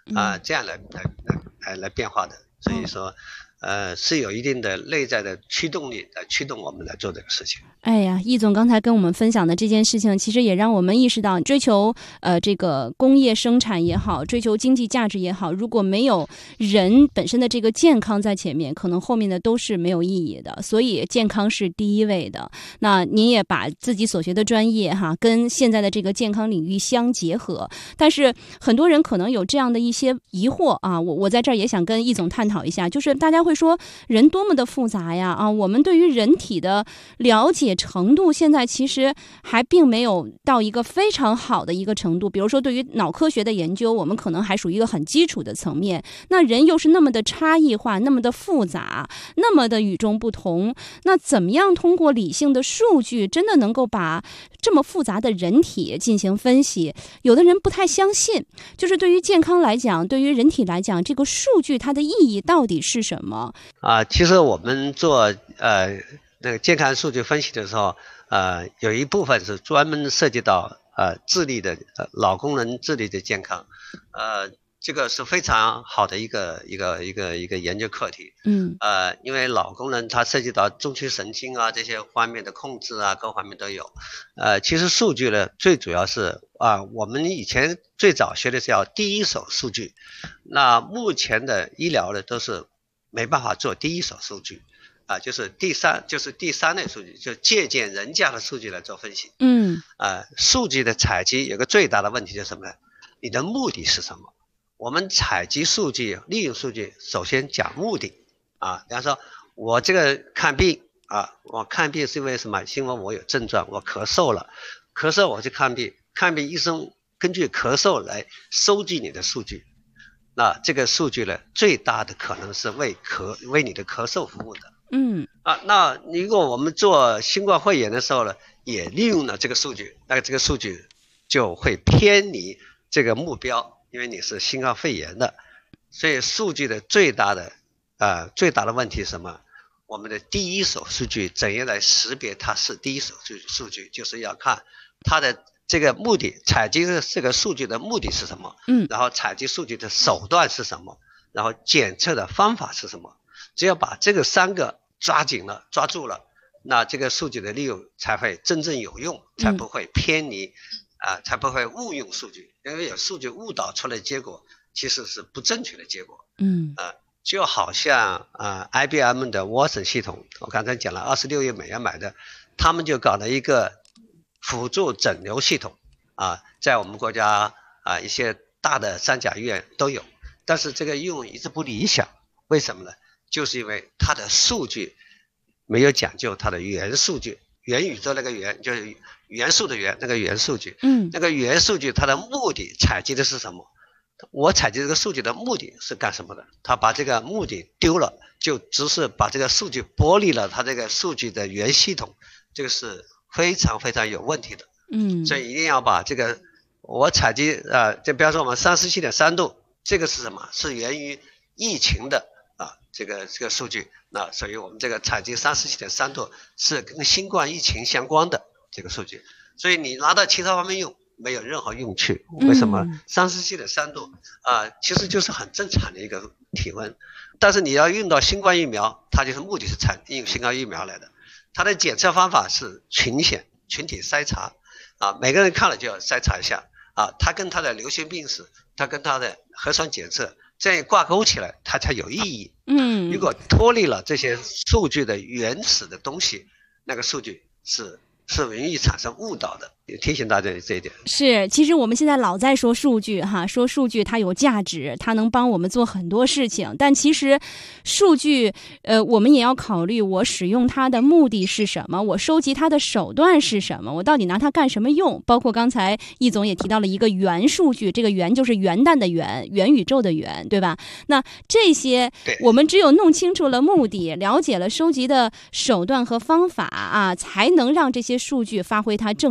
Speaker 3: 啊、呃、这样来来来来来变化的。所以说。呃，是有一定的内在的驱动力来驱动我们来做这个事情。
Speaker 2: 哎呀，易总刚才跟我们分享的这件事情，其实也让我们意识到，追求呃这个工业生产也好，追求经济价值也好，如果没有人本身的这个健康在前面，可能后面的都是没有意义的。所以健康是第一位的。那您也把自己所学的专业哈，跟现在的这个健康领域相结合。但是很多人可能有这样的一些疑惑啊，我我在这儿也想跟易总探讨一下，就是大家会说人多么的复杂呀啊！我们对于人体的了解程度，现在其实还并没有到一个非常好的一个程度。比如说，对于脑科学的研究，我们可能还属于一个很基础的层面。那人又是那么的差异化，那么的复杂，那么的与众不同。那怎么样通过理性的数据，真的能够把这么复杂的人体进行分析？有的人不太相信，就是对于健康来讲，对于人体来讲，这个数据它的意义到底是什么？
Speaker 3: 啊，其实我们做呃那个健康数据分析的时候，呃，有一部分是专门涉及到呃智力的呃脑功能智力的健康，呃，这个是非常好的一个一个一个一个研究课题。
Speaker 2: 嗯，
Speaker 3: 呃，因为脑功能它涉及到中枢神经啊这些方面的控制啊，各方面都有。呃，其实数据呢，最主要是啊，我们以前最早学的是要第一手数据，那目前的医疗呢都是没办法做第一手数据，啊，就是第三，就是第三类数据，就借鉴人家的数据来做分析。
Speaker 2: 嗯，
Speaker 3: 啊，数据的采集有个最大的问题就是什么呢？你的目的是什么？我们采集数据、利用数据，首先讲目的啊。比方说，我这个看病啊，我看病是因为什么？是因为我有症状，我咳嗽了，咳嗽我去看病，看病医生根据咳嗽来收集你的数据。那这个数据呢，最大的可能是为咳为你的咳嗽服务的。
Speaker 2: 嗯
Speaker 3: 啊，那如果我们做新冠肺炎的时候呢，也利用了这个数据，那这个数据就会偏离这个目标，因为你是新冠肺炎的。所以数据的最大的呃最大的问题是什么？我们的第一手数据怎样来识别它是第一手数据，就是要看它的这个目的，采集这个数据的目的是什么？
Speaker 2: 嗯，
Speaker 3: 然后采集数据的手段是什么？然后检测的方法是什么？只要把这个三个抓紧了、抓住了，那这个数据的利用才会真正有用，才不会偏离，啊、嗯呃，才不会误用数据。因为有数据误导出来的结果其实是不正确的结果。
Speaker 2: 嗯，
Speaker 3: 啊、呃，就好像啊、呃、I B M 的 Watson 系统，我刚才讲了二十六亿美元买的，他们就搞了一个辅助诊疗系统啊，在我们国家啊一些大的三甲医院都有，但是这个用一直不理想，为什么呢？就是因为它的数据没有讲究它的元数据，元宇宙那个元就是元素的元，那个元数据，
Speaker 2: 嗯，
Speaker 3: 那个元数据它的目的采集的是什么？我采集这个数据的目的是干什么的？他把这个目的丢了，就只是把这个数据剥离了它这个数据的元系统，这个是非常非常有问题的。
Speaker 2: 嗯，
Speaker 3: 所以一定要把这个我采集啊、呃，就比方说我们三十七点三度，这个是什么？是源于疫情的啊，这个这个数据。那所以我们这个采集三十七点三度是跟新冠疫情相关的这个数据，所以你拿到其他方面用没有任何用处。为什么？三十七点三度啊、呃，其实就是很正常的一个体温，但是你要用到新冠疫苗，它就是目的是采用新冠疫苗来的，它的检测方法是群显群体筛查啊，每个人看了就要筛查一下啊，它跟它的流行病史，它跟它的核酸检测这样挂钩起来，它才有意义。
Speaker 2: 嗯，
Speaker 3: 如果脱离了这些数据的原始的东西，那个数据是是容易产生误导的，也提醒大家这一点。
Speaker 2: 是，其实我们现在老在说数据哈，说数据它有价值，它能帮我们做很多事情，但其实数据呃我们也要考虑我使用它的目的是什么，我收集它的手段是什么，我到底拿它干什么用。包括刚才易总也提到了一个元数据，这个元就是元旦的元，元宇宙的元，对吧？那这些我们只有弄清楚了目的，了解了收集的手段和方法啊，才能让这些数据发挥它正确的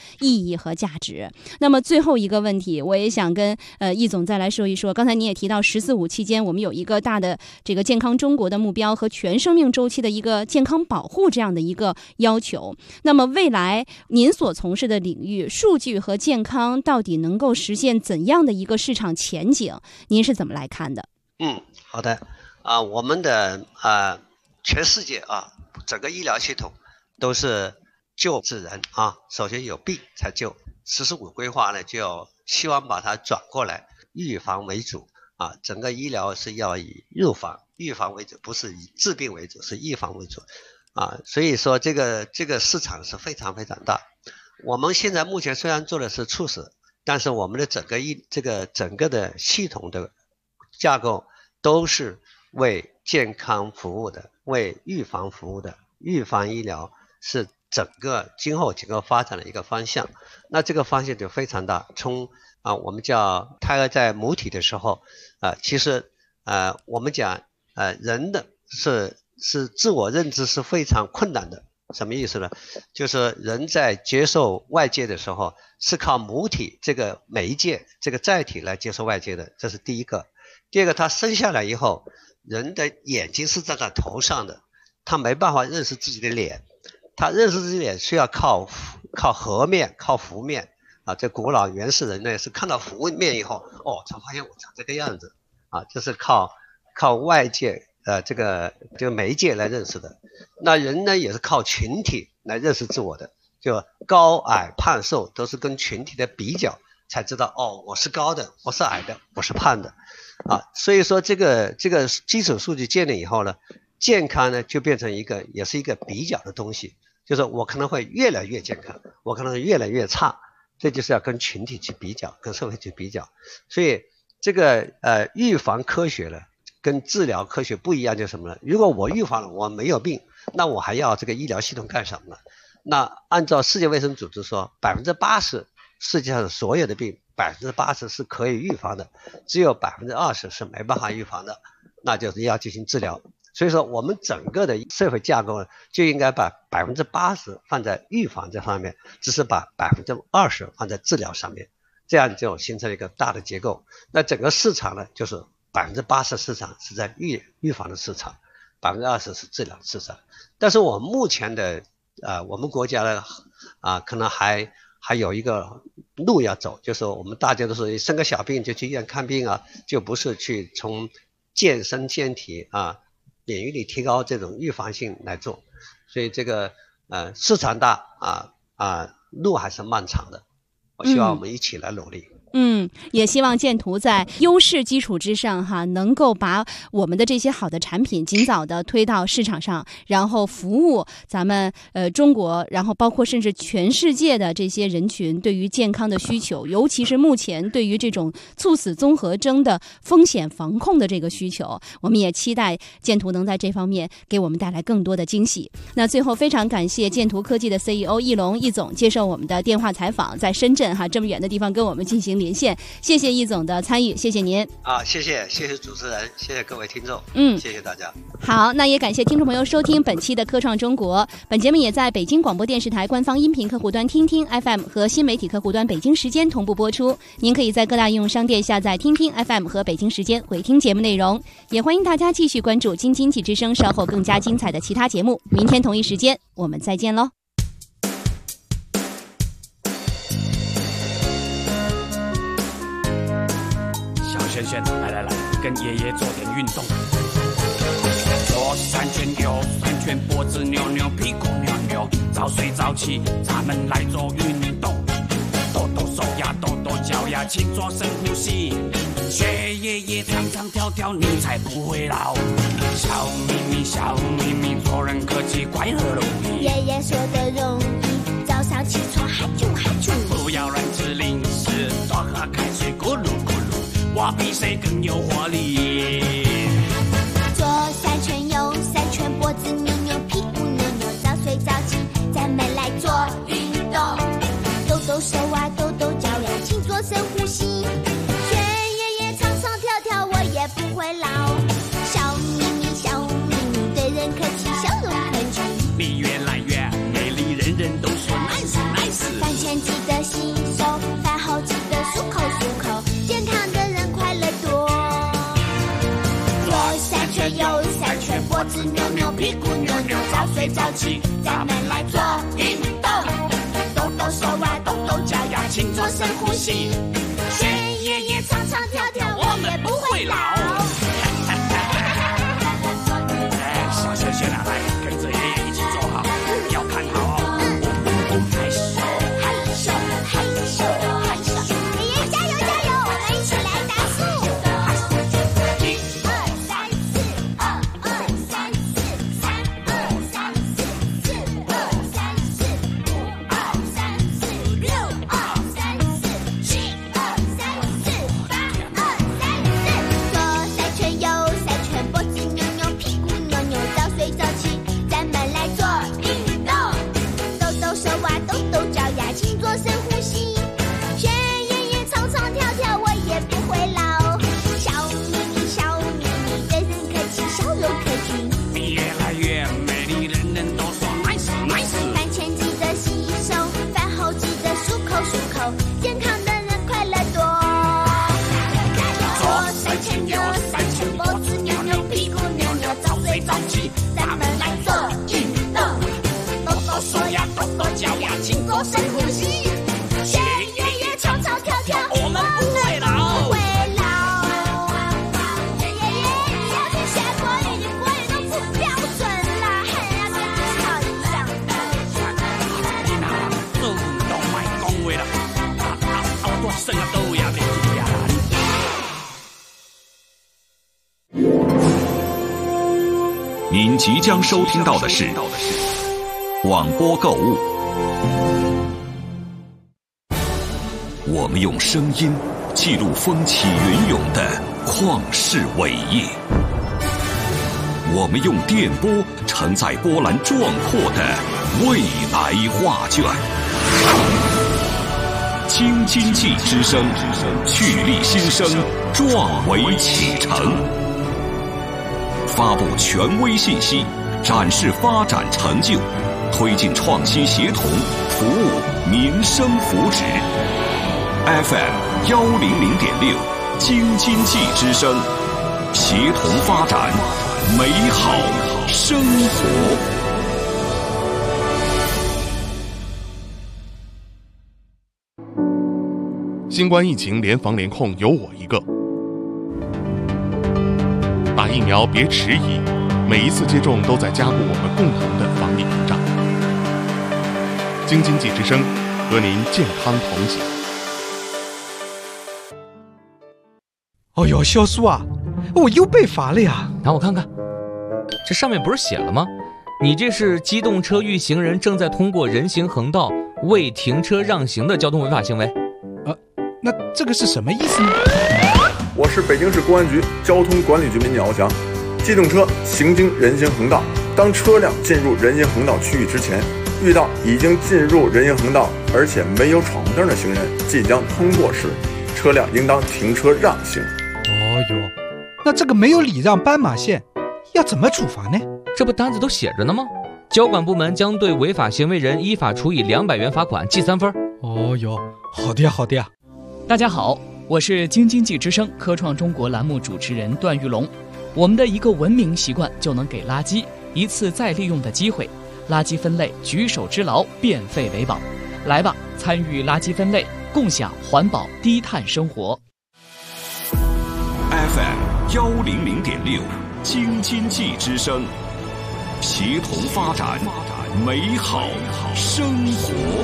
Speaker 2: 意义和价值。那么最后一个问题，我也想跟呃易总再来说一说。刚才你也提到十四五期间，我们有一个大的这个健康中国的目标和全生命周期的一个健康保护这样的一个要求。那么未来您所从事的领域，数据和健康到底能够实现怎样的一个市场前景？您是怎么来看的？
Speaker 3: 嗯，好的啊、呃，我们的啊、呃、全世界啊，整个医疗系统都是救治人啊，首先有病才救。十四五规划呢，就要希望把它转过来，预防为主啊，整个医疗是要以预防预防为主，不是以治病为主，是预防为主啊。所以说这个这个市场是非常非常大。我们现在目前虽然做的是猝死，但是我们的整个医这个整个的系统的架构都是为健康服务的，为预防服务的。预防医疗是整个今后整个发展的一个方向。那这个方向就非常大，从啊我们叫胎儿在母体的时候啊，其实呃我们讲呃人的是是自我认知是非常困难的。什么意思呢？就是人在接受外界的时候是靠母体这个媒介这个载体来接受外界的，这是第一个。第二个，他生下来以后，人的眼睛是在他头上的，他没办法认识自己的脸，他认识自己的脸需要靠靠颌面靠腹面啊。这古老原始人类是看到腹面以后，哦，才发现我长这个样子啊，这是靠靠外界呃这个这个媒介来认识的。那人呢也是靠群体来认识自我的，就高矮胖瘦都是跟群体的比较才知道，哦，我是高的，我是矮的，我是胖的啊。所以说这个这个基础数据建立以后呢，健康呢就变成一个也是一个比较的东西，就是我可能会越来越健康，我可能会越来越差，这就是要跟群体去比较，跟社会去比较。所以这个呃预防科学呢跟治疗科学不一样，就是什么呢？如果我预防了我没有病，那我还要这个医疗系统干什么呢？那按照世界卫生组织说，百分之八十世界上所有的病百分之八十是可以预防的，只有百分之二十是没办法预防的，那就是要进行治疗。所以说我们整个的社会架构就应该把百分之八十放在预防这方面，只是把百分之二十放在治疗上面，这样就形成一个大的结构。那整个市场呢，就是百分之八十市场是在预预防的市场，百分之二十是治疗市场。但是我们目前的呃我们国家呢啊、呃、可能还还有一个路要走，就是我们大家都是生个小病就去医院看病啊，就不是去从健身健体啊免疫力提高这种预防性来做。所以这个呃市场大啊啊路还是漫长的，我希望我们一起来努力。
Speaker 2: 嗯嗯，也希望健图在优势基础之上哈，能够把我们的这些好的产品尽早的推到市场上，然后服务咱们呃中国，然后包括甚至全世界的这些人群对于健康的需求，尤其是目前对于这种猝死综合征的风险防控的这个需求，我们也期待健图能在这方面给我们带来更多的惊喜。那最后非常感谢健图科技的 C E O 易龙易总接受我们的电话采访，在深圳哈这么远的地方跟我们进行连线，谢谢易总的参与，谢谢您
Speaker 3: 啊，谢谢谢谢主持人，谢谢各位听众，
Speaker 2: 嗯，
Speaker 3: 谢谢大家。
Speaker 2: 好，那也感谢听众朋友收听本期的科创中国，本节目也在北京广播电视台官方音频客户端听听 F M 和新媒体客户端北京时间同步播出，您可以在各大应用商店下载听听 F M 和北京时间回听节目内容，也欢迎大家继续关注京津冀之声稍后更加精彩的其他节目，明天同一时间我们再见喽。
Speaker 11: 轩轩，来来来，跟爷爷做点运动。左三圈，右三圈，脖子扭扭，屁股扭扭，早睡早起，咱们来做运动。抖抖手呀，抖抖脚呀，勤做深呼吸。学爷爷唱唱跳跳，你才不会老。小咪咪，小咪咪，做人客气，乖和容易。
Speaker 5: 爷爷说的容易，早上起床哈啾哈啾。
Speaker 11: 不要乱吃零食，多喝开水，咕噜咕噜。我比谁更有活力。
Speaker 5: 左三圈，右三圈，脖子扭扭，屁股扭扭，早睡早起，咱们来做运动。抖抖手啊，抖抖脚呀，勤做深呼吸。学爷爷唱唱跳跳，我也不会老。小咪咪，小咪咪，对人客气，笑容很甜。
Speaker 11: 你越来越美丽，人人都说 nice nice。
Speaker 5: 三圈几脖子扭扭，屁股扭扭，早睡早起，咱们来做运动，抖抖手啊，抖抖脚呀，勤做深呼吸，学爷爷唱唱跳跳，我们不会老。
Speaker 11: 哎，小轩轩啊，来跟着爷爷一起做好，要看好哦。害羞害羞害羞害羞，
Speaker 5: 爷爷加油加油，我们一起来打数。一二三四，二二三四，三二三四，四二三四，五二三四，六二三四，七二三四，八二三四。左三圈右三圈，脖子扭扭，屁股扭扭，早睡早起，咱们来做运动，抖抖手啊，抖抖脚呀，勤做深呼吸，学爷爷唱唱跳跳，我也不会老。笑眯眯笑眯眯，人人客气，笑容可掬，
Speaker 11: 你越来越美丽，人人都说 nice nice。
Speaker 5: 饭前记得洗手，饭后记得漱口漱口，健康的人快乐多。左三圈右三圈，脖子扭扭，屁股扭扭，早睡早起，咱们来做运动，抖抖手呀，抖抖脚呀，勤做深呼吸，学爷爷唱唱跳跳，
Speaker 11: 我们不会老。
Speaker 5: 不会老。爷爷爷，你要是学国语，你国语都不标准啦，还要跟你考一样的。
Speaker 11: 你哪做运动卖讲话啦？啊啊啊！我算啊都也袂记啊。
Speaker 1: 您即将收听到的是广播购物，我们用声音记录风起云涌的旷世伟业，我们用电波承载波澜壮阔的未来画卷。京津冀之声，蓄力新生，壮维启程。发布权威信息，展示发展成就，推进创新协同，服务民生福祉。F M 幺零零点六，京津冀之声，协同发展，美好生活。
Speaker 12: 新冠疫情联防联控有我一个。打疫苗别迟疑，每一次接种都在加固我们共同的防疫屏障。京津冀之声和您健康同行。
Speaker 13: 哦呦，小苏啊，我又被罚了呀！
Speaker 14: 让我看看，这上面不是写了吗？你这是机动车遇行人正在通过人行横道未停车让行的交通违法行为。
Speaker 13: 呃，那这个是什么意思呢？
Speaker 15: 我是北京市公安局交通管理局民警敖强。机动车行经人行横道，当车辆进入人行横道区域之前，遇到已经进入人行横道而且没有闯红灯的行人即将通过时，车辆应当停车让行。
Speaker 13: 哦哟，那这个没有礼让斑马线，要怎么处罚呢？
Speaker 14: 这不单子都写着呢吗？交管部门将对违法行为人依法处以两百元罚款，记三分。
Speaker 13: 哦哟，好的呀，好的呀。
Speaker 7: 大家好，我是京津冀之声科创中国栏目主持人段玉龙。我们的一个文明习惯就能给垃圾一次再利用的机会，垃圾分类举手之劳，变废为宝。来吧，参与垃圾分类，共享环保低碳生活。
Speaker 1: F M 幺零零点六，京津冀之声，协同发展，美好生活。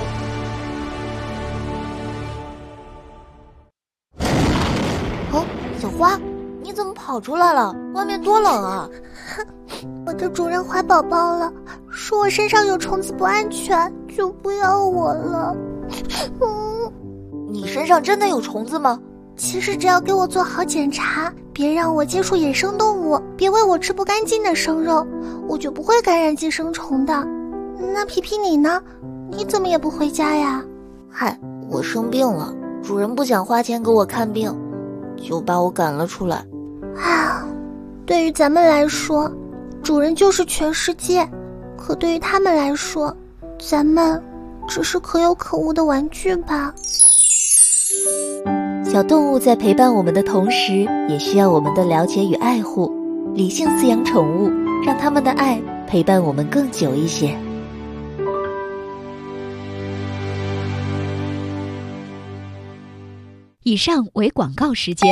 Speaker 16: 哦，小花，你怎么跑出来了？外面多冷啊！
Speaker 5: 我的主人怀宝宝了，说我身上有虫子不安全，就不要我了。
Speaker 16: 嗯，你身上真的有虫子吗？
Speaker 5: 其实只要给我做好检查，别让我接触野生动物，别喂我吃不干净的生肉，我就不会感染寄生虫的。那皮皮你呢？你怎么也不回家呀？
Speaker 16: 嗨，我生病了，主人不想花钱给我看病，就把我赶了出来。
Speaker 5: 啊，对于咱们来说，主人就是全世界，可对于他们来说，咱们只是可有可无的玩具吧。
Speaker 16: 小动物在陪伴我们的同时，也需要我们的了解与爱护。 理性饲养宠物，让他们的爱陪伴我们更久一些。
Speaker 6: 以上为广告时间。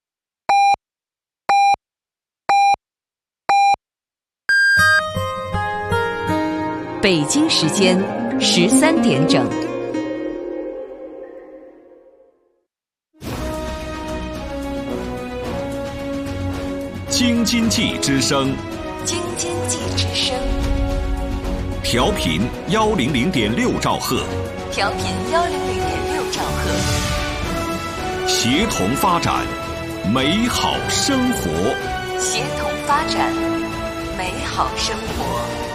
Speaker 17: 北京时间十三点整。
Speaker 1: 京津冀之声，
Speaker 17: 京津冀之声，
Speaker 1: 调频幺零零点六兆赫，
Speaker 17: 调频幺零零点六兆赫，
Speaker 1: 协同发展，美好生活，
Speaker 17: 协同发展，美好生活。